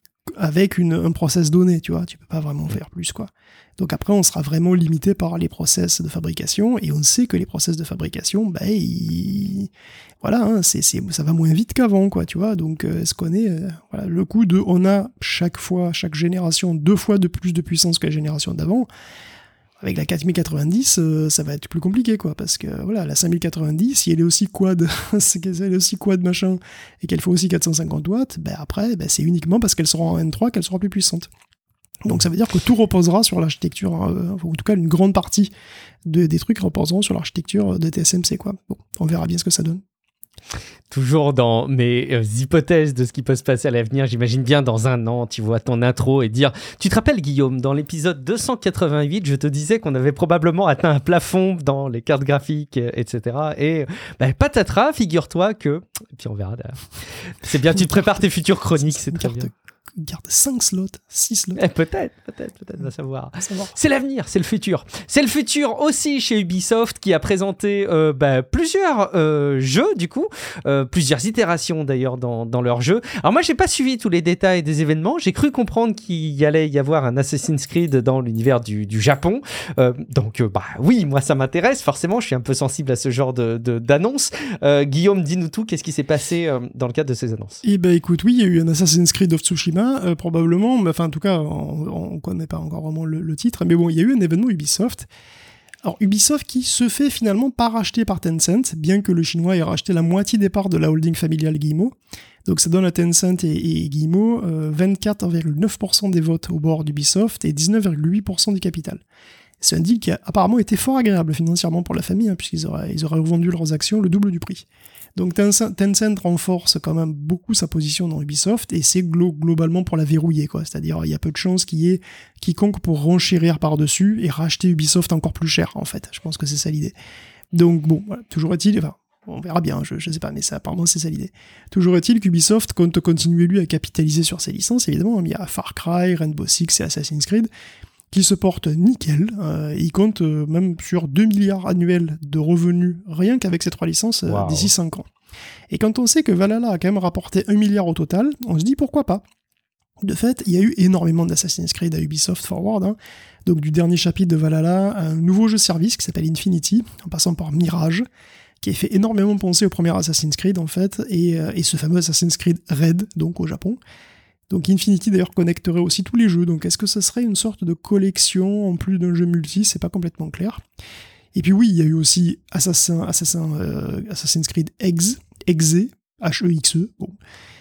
avec une, un process donné, tu vois. Tu peux pas vraiment faire plus, quoi. Donc après, on sera vraiment limité par les process de fabrication, et on sait que les process de fabrication, bah, ils... voilà, hein, c'est, c'est, ça va moins vite qu'avant, quoi, tu vois. Donc, euh, est-ce qu'on est, euh, voilà, le coup de, on a chaque fois, chaque génération, deux fois de plus de puissance que la génération d'avant. Avec la quatre mille quatre-vingt-dix, euh, ça va être plus compliqué, quoi, parce que voilà, la cinq mille quatre-vingt-dix, si elle est aussi quad, si elle est aussi quad machin, et qu'elle fait aussi quatre cent cinquante watts, ben après, ben c'est uniquement parce qu'elle sera en N trois qu'elle sera plus puissante. Donc ça veut dire que tout reposera sur l'architecture, euh, ou en tout cas une grande partie de, des trucs reposeront sur l'architecture de T S M C, quoi. Bon, on verra bien ce que ça donne. Toujours dans mes euh, hypothèses de ce qui peut se passer à l'avenir, j'imagine bien dans un an, tu vois ton intro et dire... Tu te rappelles, Guillaume, dans l'épisode deux cent quatre-vingt-huit, je te disais qu'on avait probablement atteint un plafond dans les cartes graphiques, et cetera. Et bah, patatras, figure-toi que... Et puis on verra d'ailleurs. C'est bien, tu te prépares tes futures chroniques, c'est très bien. Garde cinq slots, six slots. Eh, peut-être, peut-être, peut-être, va savoir. savoir. C'est l'avenir, c'est le futur. C'est le futur aussi chez Ubisoft qui a présenté euh, bah, plusieurs euh, jeux, du coup, euh, plusieurs itérations d'ailleurs dans, dans leurs jeux. Alors moi, j'ai pas suivi tous les détails des événements. J'ai cru comprendre qu'il y allait y avoir un Assassin's Creed dans l'univers du, du Japon. Euh, donc, euh, bah oui, moi, ça m'intéresse. Forcément, je suis un peu sensible à ce genre de, de, d'annonces. Euh, Guillaume, dis-nous tout. Qu'est-ce qui s'est passé euh, dans le cadre de ces annonces ? Eh ben, écoute, oui, il y a eu un Assassin's Creed of Tsushima. Euh, probablement, mais enfin en tout cas on ne connaît pas encore vraiment le, le titre, mais bon, il y a eu un événement Ubisoft. Alors Ubisoft qui se fait finalement pas racheter par Tencent, bien que le chinois ait racheté la moitié des parts de la holding familiale Guillemot. Donc ça donne à Tencent et, et Guillemot euh, vingt-quatre virgule neuf pour cent des votes au board d'Ubisoft et dix-neuf virgule huit pour cent du capital. C'est un deal qui a apparemment été fort agréable financièrement pour la famille, hein, puisqu'ils auraient, ils auraient revendu leurs actions le double du prix. Donc Tencent, Tencent renforce quand même beaucoup sa position dans Ubisoft, et c'est glo- globalement pour la verrouiller, quoi. C'est-à-dire il y a peu de chances qu'il y ait quiconque pour renchérir par-dessus et racheter Ubisoft encore plus cher, en fait. Je pense que c'est ça l'idée. Donc bon, voilà, toujours est-il... Enfin, on verra bien, je, je sais pas, mais ça, apparemment c'est ça l'idée. Toujours est-il qu'Ubisoft compte continuer lui à capitaliser sur ses licences, évidemment. Il y a Far Cry, Rainbow Six et Assassin's Creed, qui se portent nickel. Euh, il compte euh, même sur deux milliards annuels de revenus, rien qu'avec ces trois licences, euh, wow. d'ici cinq ans. Et quand on sait que Valhalla a quand même rapporté un milliard au total, on se dit pourquoi pas. De fait, il y a eu énormément d'Assassin's Creed à Ubisoft Forward, hein. Donc du dernier chapitre de Valhalla, un nouveau jeu service qui s'appelle Infinity, en passant par Mirage, qui a fait énormément penser au premier Assassin's Creed en fait, et, euh, et ce fameux Assassin's Creed Red, donc au Japon. Donc Infinity d'ailleurs connecterait aussi tous les jeux, donc est-ce que ce serait une sorte de collection en plus d'un jeu multi ? C'est pas complètement clair. Et puis oui, il y a eu aussi Assassin, Assassin, euh, Assassin's Creed Exe, Exe, H E X E, bon,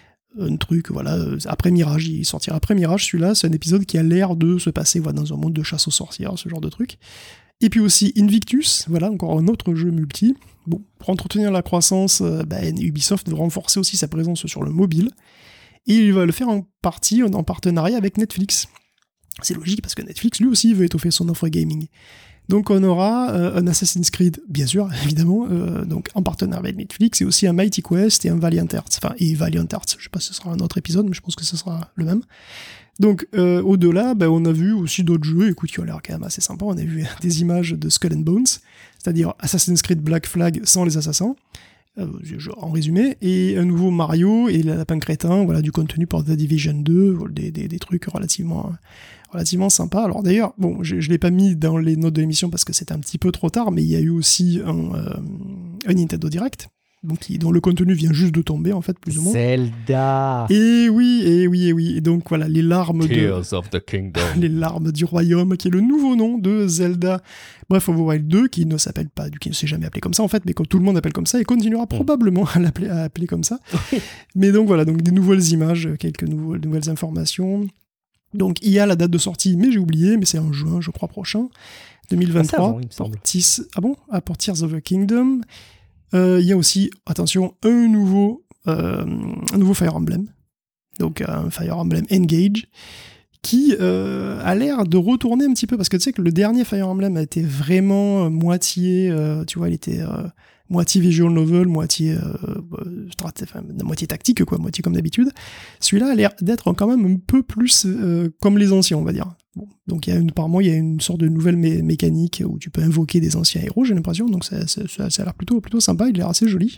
un truc, voilà, après Mirage, il sortira après Mirage, celui-là, c'est un épisode qui a l'air de se passer voilà, dans un monde de chasse aux sorcières, ce genre de truc. Et puis aussi Invictus, voilà, encore un autre jeu multi. Bon, pour entretenir la croissance, euh, bah, Ubisoft veut renforcer aussi sa présence sur le mobile, et il va le faire en partie en partenariat avec Netflix. C'est logique parce que Netflix lui aussi veut étoffer son offre gaming. Donc on aura euh, un Assassin's Creed, bien sûr, évidemment, euh, donc en partenariat avec Netflix, et aussi un Mighty Quest et un Valiant Hearts. Enfin, et Valiant Hearts, je sais pas si ce sera un autre épisode, mais je pense que ce sera le même. Donc euh, au-delà, ben, on a vu aussi d'autres jeux, écoute, qui ont l'air quand même assez sympa. On a vu des images de Skull and Bones, c'est-à-dire Assassin's Creed Black Flag sans les assassins, euh, en résumé, et un nouveau Mario et le lapin crétin, voilà, du contenu pour The Division deux, des, des, des trucs relativement... relativement sympa. Alors d'ailleurs, bon, je, je l'ai pas mis dans les notes de l'émission parce que c'était un petit peu trop tard, mais il y a eu aussi un, euh, un Nintendo Direct, donc qui, dont le contenu vient juste de tomber, en fait, plus ou moins. Zelda. Et oui, et oui, et oui. Et donc voilà, les larmes Tears de... of the Kingdom. les larmes du royaume, qui est le nouveau nom de Zelda Breath of the Wild deux, qui ne s'appelle pas, qui ne s'est jamais appelé comme ça, en fait, mais que tout le monde appelle comme ça, et continuera probablement à l'appeler à appeler comme ça. Mais donc voilà, donc des nouvelles images, quelques nouveaux, nouvelles informations. Donc il y a la date de sortie, mais j'ai oublié, mais c'est en juin, je crois, prochain, deux mille vingt-trois. Ah, ça, bon, il me semble. Pour Tis... Ah bon ah, pour Tears of the Kingdom. Euh, il y a aussi, attention, un nouveau, euh, un nouveau Fire Emblem. Donc un Fire Emblem Engage, qui euh, a l'air de retourner un petit peu, parce que tu sais que le dernier Fire Emblem a été vraiment moitié, euh, tu vois, il était... Euh, moitié visual novel, moitié, euh, strat- enfin, moitié tactique, quoi, moitié comme d'habitude. Celui-là a l'air d'être quand même un peu plus euh, comme les anciens, on va dire. Bon, donc il y a une, par mois, il y a une sorte de nouvelle mé- mécanique où tu peux invoquer des anciens héros, j'ai l'impression, donc ça, ça, ça, ça a l'air plutôt, plutôt sympa, il a l'air assez joli.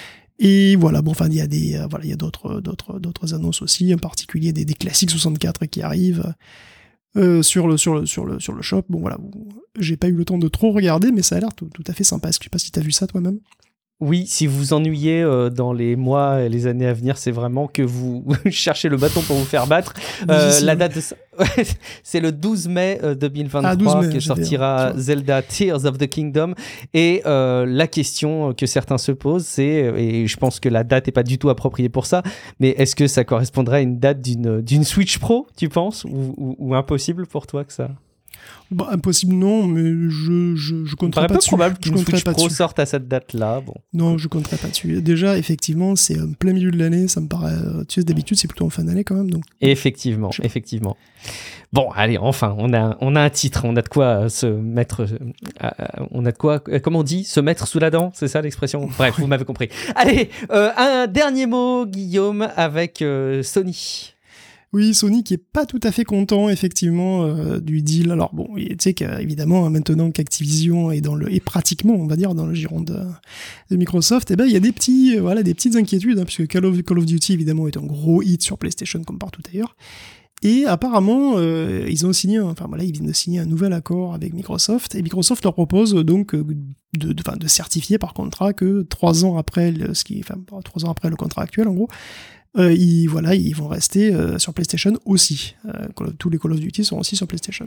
Et voilà, bon, enfin, il y a des, euh, voilà, il y a d'autres, d'autres, d'autres annonces aussi, en particulier des, des classiques soixante-quatre qui arrivent. Euh, sur le sur le sur le sur le shop. Bon voilà, j'ai pas eu le temps de trop regarder, mais ça a l'air tout, tout à fait sympa. Est-ce que je sais pas si t'as vu ça toi-même? Oui, si vous vous ennuyez euh, dans les mois et les années à venir, c'est vraiment que vous cherchez le bâton pour vous faire battre. Euh, la date de ça... c'est le douze mai deux mille vingt-trois ah, douze mai, que sortira bien, Zelda Tears of the Kingdom. Et euh, la question que certains se posent, c'est, et je pense que la date n'est pas du tout appropriée pour ça, mais est-ce que ça correspondrait à une date d'une, d'une Switch Pro, tu penses, ou, ou, ou impossible pour toi que ça? Bah, impossible non, mais je je je compterai pas dessus. C'est probable qu'une Switch Pro sorte à cette date-là. Bon. Non, je compterai pas dessus. Déjà, effectivement, c'est en plein milieu de l'année, ça me paraît. Tu sais, d'habitude, c'est plutôt en fin d'année quand même, donc. Effectivement, je... effectivement. Bon, allez, enfin, on a on a un titre, on a de quoi se mettre, euh, on a de quoi, comment on dit, se mettre sous la dent, c'est ça l'expression. Bref, vous m'avez compris. Allez, euh, un dernier mot, Guillaume, avec euh, Sony. Oui, Sony qui est pas tout à fait content effectivement euh, du deal. Alors bon, tu sais qu'évidemment maintenant qu'Activision est dans le est pratiquement, on va dire, dans le giron de, de Microsoft, et eh ben il y a des petits, euh, voilà, des petites inquiétudes, hein, puisque Call of, Call of Duty évidemment est un gros hit sur PlayStation comme partout ailleurs. Et apparemment, euh, ils ont signé, un, enfin voilà, ils viennent de signer un nouvel accord avec Microsoft, et Microsoft leur propose donc de, de, de, de certifier par contrat que trois ans après le, ce qui, enfin trois ans après le contrat actuel en gros. Euh, ils, voilà, ils vont rester euh, sur PlayStation aussi. Euh, tous les Call of Duty sont aussi sur PlayStation.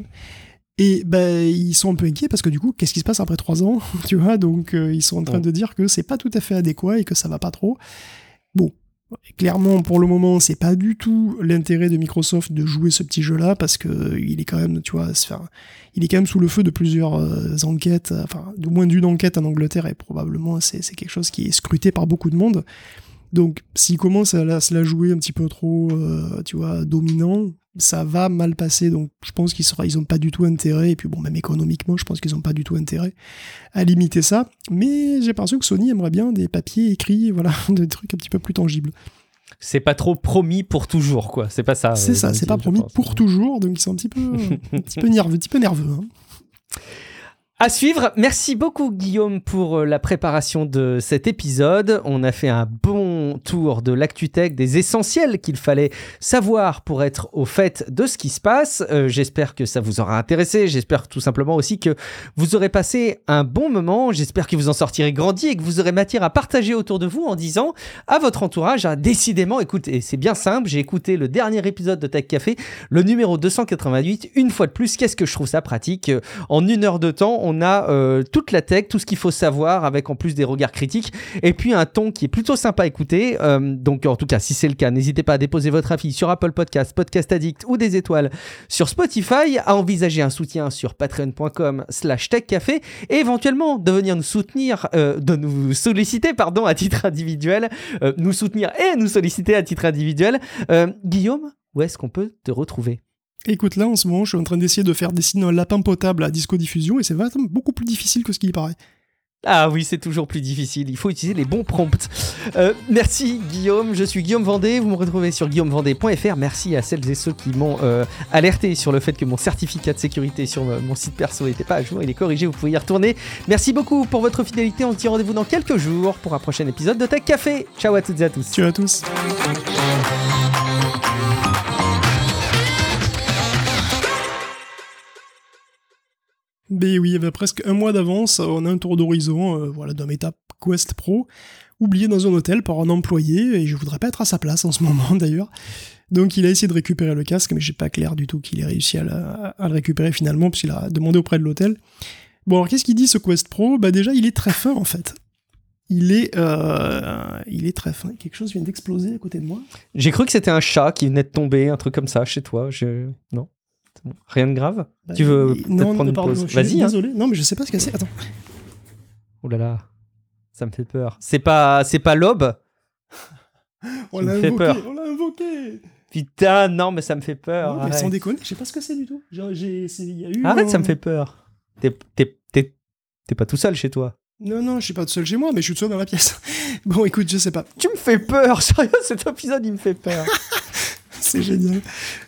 Et ben, ils sont un peu inquiets parce que du coup, qu'est-ce qui se passe après trois ans, tu vois? Donc, euh, ils sont en train ouais. de dire que c'est pas tout à fait adéquat et que ça va pas trop. Bon, clairement, pour le moment, c'est pas du tout l'intérêt de Microsoft de jouer ce petit jeu-là parce que il est quand même, tu vois, enfin, il est quand même sous le feu de plusieurs euh, enquêtes, enfin, de moins d'une enquête en Angleterre et probablement c'est, c'est quelque chose qui est scruté par beaucoup de monde. Donc, s'ils commencent à la, à se la jouer un petit peu trop, euh, tu vois, dominant, ça va mal passer. Donc, je pense qu'ils sera, ils ont pas du tout intérêt, et puis bon, même économiquement, je pense qu'ils ont pas du tout intérêt à limiter ça. Mais j'ai l'impression que Sony aimerait bien des papiers écrits, voilà, des trucs un petit peu plus tangibles. C'est pas trop promis pour toujours, quoi. C'est pas ça. C'est euh, ça, c'est pas promis pense. pour toujours, donc ils sont un petit peu, un petit peu nerveux, un petit peu nerveux, hein. À suivre. Merci beaucoup Guillaume pour la préparation de cet épisode. On a fait un bon tour de l'ActuTech, des essentiels qu'il fallait savoir pour être au fait de ce qui se passe. Euh, j'espère que ça vous aura intéressé. J'espère tout simplement aussi que vous aurez passé un bon moment. J'espère que vous en sortirez grandi et que vous aurez matière à partager autour de vous en disant à votre entourage, ah, décidément, écoutez, c'est bien simple, j'ai écouté le dernier épisode de Tech Café, le numéro deux cent quatre-vingt-huit, une fois de plus, qu'est-ce que je trouve ça pratique. En une heure de temps, on a euh, toute la tech, tout ce qu'il faut savoir, avec en plus des regards critiques, et puis un ton qui est plutôt sympa à écouter. Euh, donc en tout cas, si c'est le cas, n'hésitez pas à déposer votre avis sur Apple Podcast, Podcast Addict ou des étoiles sur Spotify, à envisager un soutien sur patreon.com slash techcafé, et éventuellement de venir nous soutenir, euh, de nous solliciter, pardon, à titre individuel, euh, nous soutenir et nous solliciter à titre individuel. Euh, Guillaume, où est-ce qu'on peut te retrouver ? Écoute, là, en ce moment, je suis en train d'essayer de faire dessiner un lapin potable à Disco Diffusion et c'est vraiment beaucoup plus difficile que ce qu'il y paraît. Ah oui, c'est toujours plus difficile. Il faut utiliser les bons prompts. Euh, merci Guillaume. Je suis Guillaume Vendée. Vous me retrouvez sur guillaume vendée point f r. Merci à celles et ceux qui m'ont euh, alerté sur le fait que mon certificat de sécurité sur mon site perso n'était pas à jour. Il est corrigé. Vous pouvez y retourner. Merci beaucoup pour votre fidélité. On se dit rendez-vous dans quelques jours pour un prochain épisode de Tech Café. Ciao à toutes et à tous. Ciao à tous. Ben oui, il y avait presque un mois d'avance, on a un tour d'horizon euh, voilà, d'un Meta Quest Pro, oublié dans un hôtel par un employé, et je voudrais pas être à sa place en ce moment d'ailleurs. Donc il a essayé de récupérer le casque, mais j'ai pas clair du tout qu'il ait réussi à, la, à le récupérer finalement, puisqu'il a demandé auprès de l'hôtel. Bon alors qu'est-ce qu'il dit ce Quest Pro ? Bah déjà il est très fin en fait. Il est, euh, il est très fin. Quelque chose vient d'exploser à côté de moi. J'ai cru que c'était un chat qui venait de tomber, un truc comme ça chez toi. Je... Non. Bon. Rien de grave. Bah, Tu veux peut-être non, prendre non, une pardon, pause ? je suis Vas-y. Désolé. Hein. Non, mais je sais pas ce que c'est. Attends. Oh là là, ça me fait peur. C'est pas, c'est pas l'aube. On me l'a fait invoqué. peur. On l'a invoqué. Putain, non, mais ça me fait peur. Non, mais Arrête, sans déconner, je sais pas ce que c'est du tout. Genre, j'ai, c'est, y a eu. Arrête un... ça me fait peur. T'es, t'es, t'es, t'es pas tout seul chez toi. Non, non, je suis pas tout seul chez moi, mais je suis tout seul dans la pièce. Bon, écoute, je sais pas. Tu me fais peur, sérieux, cet épisode il me fait peur. C'est génial.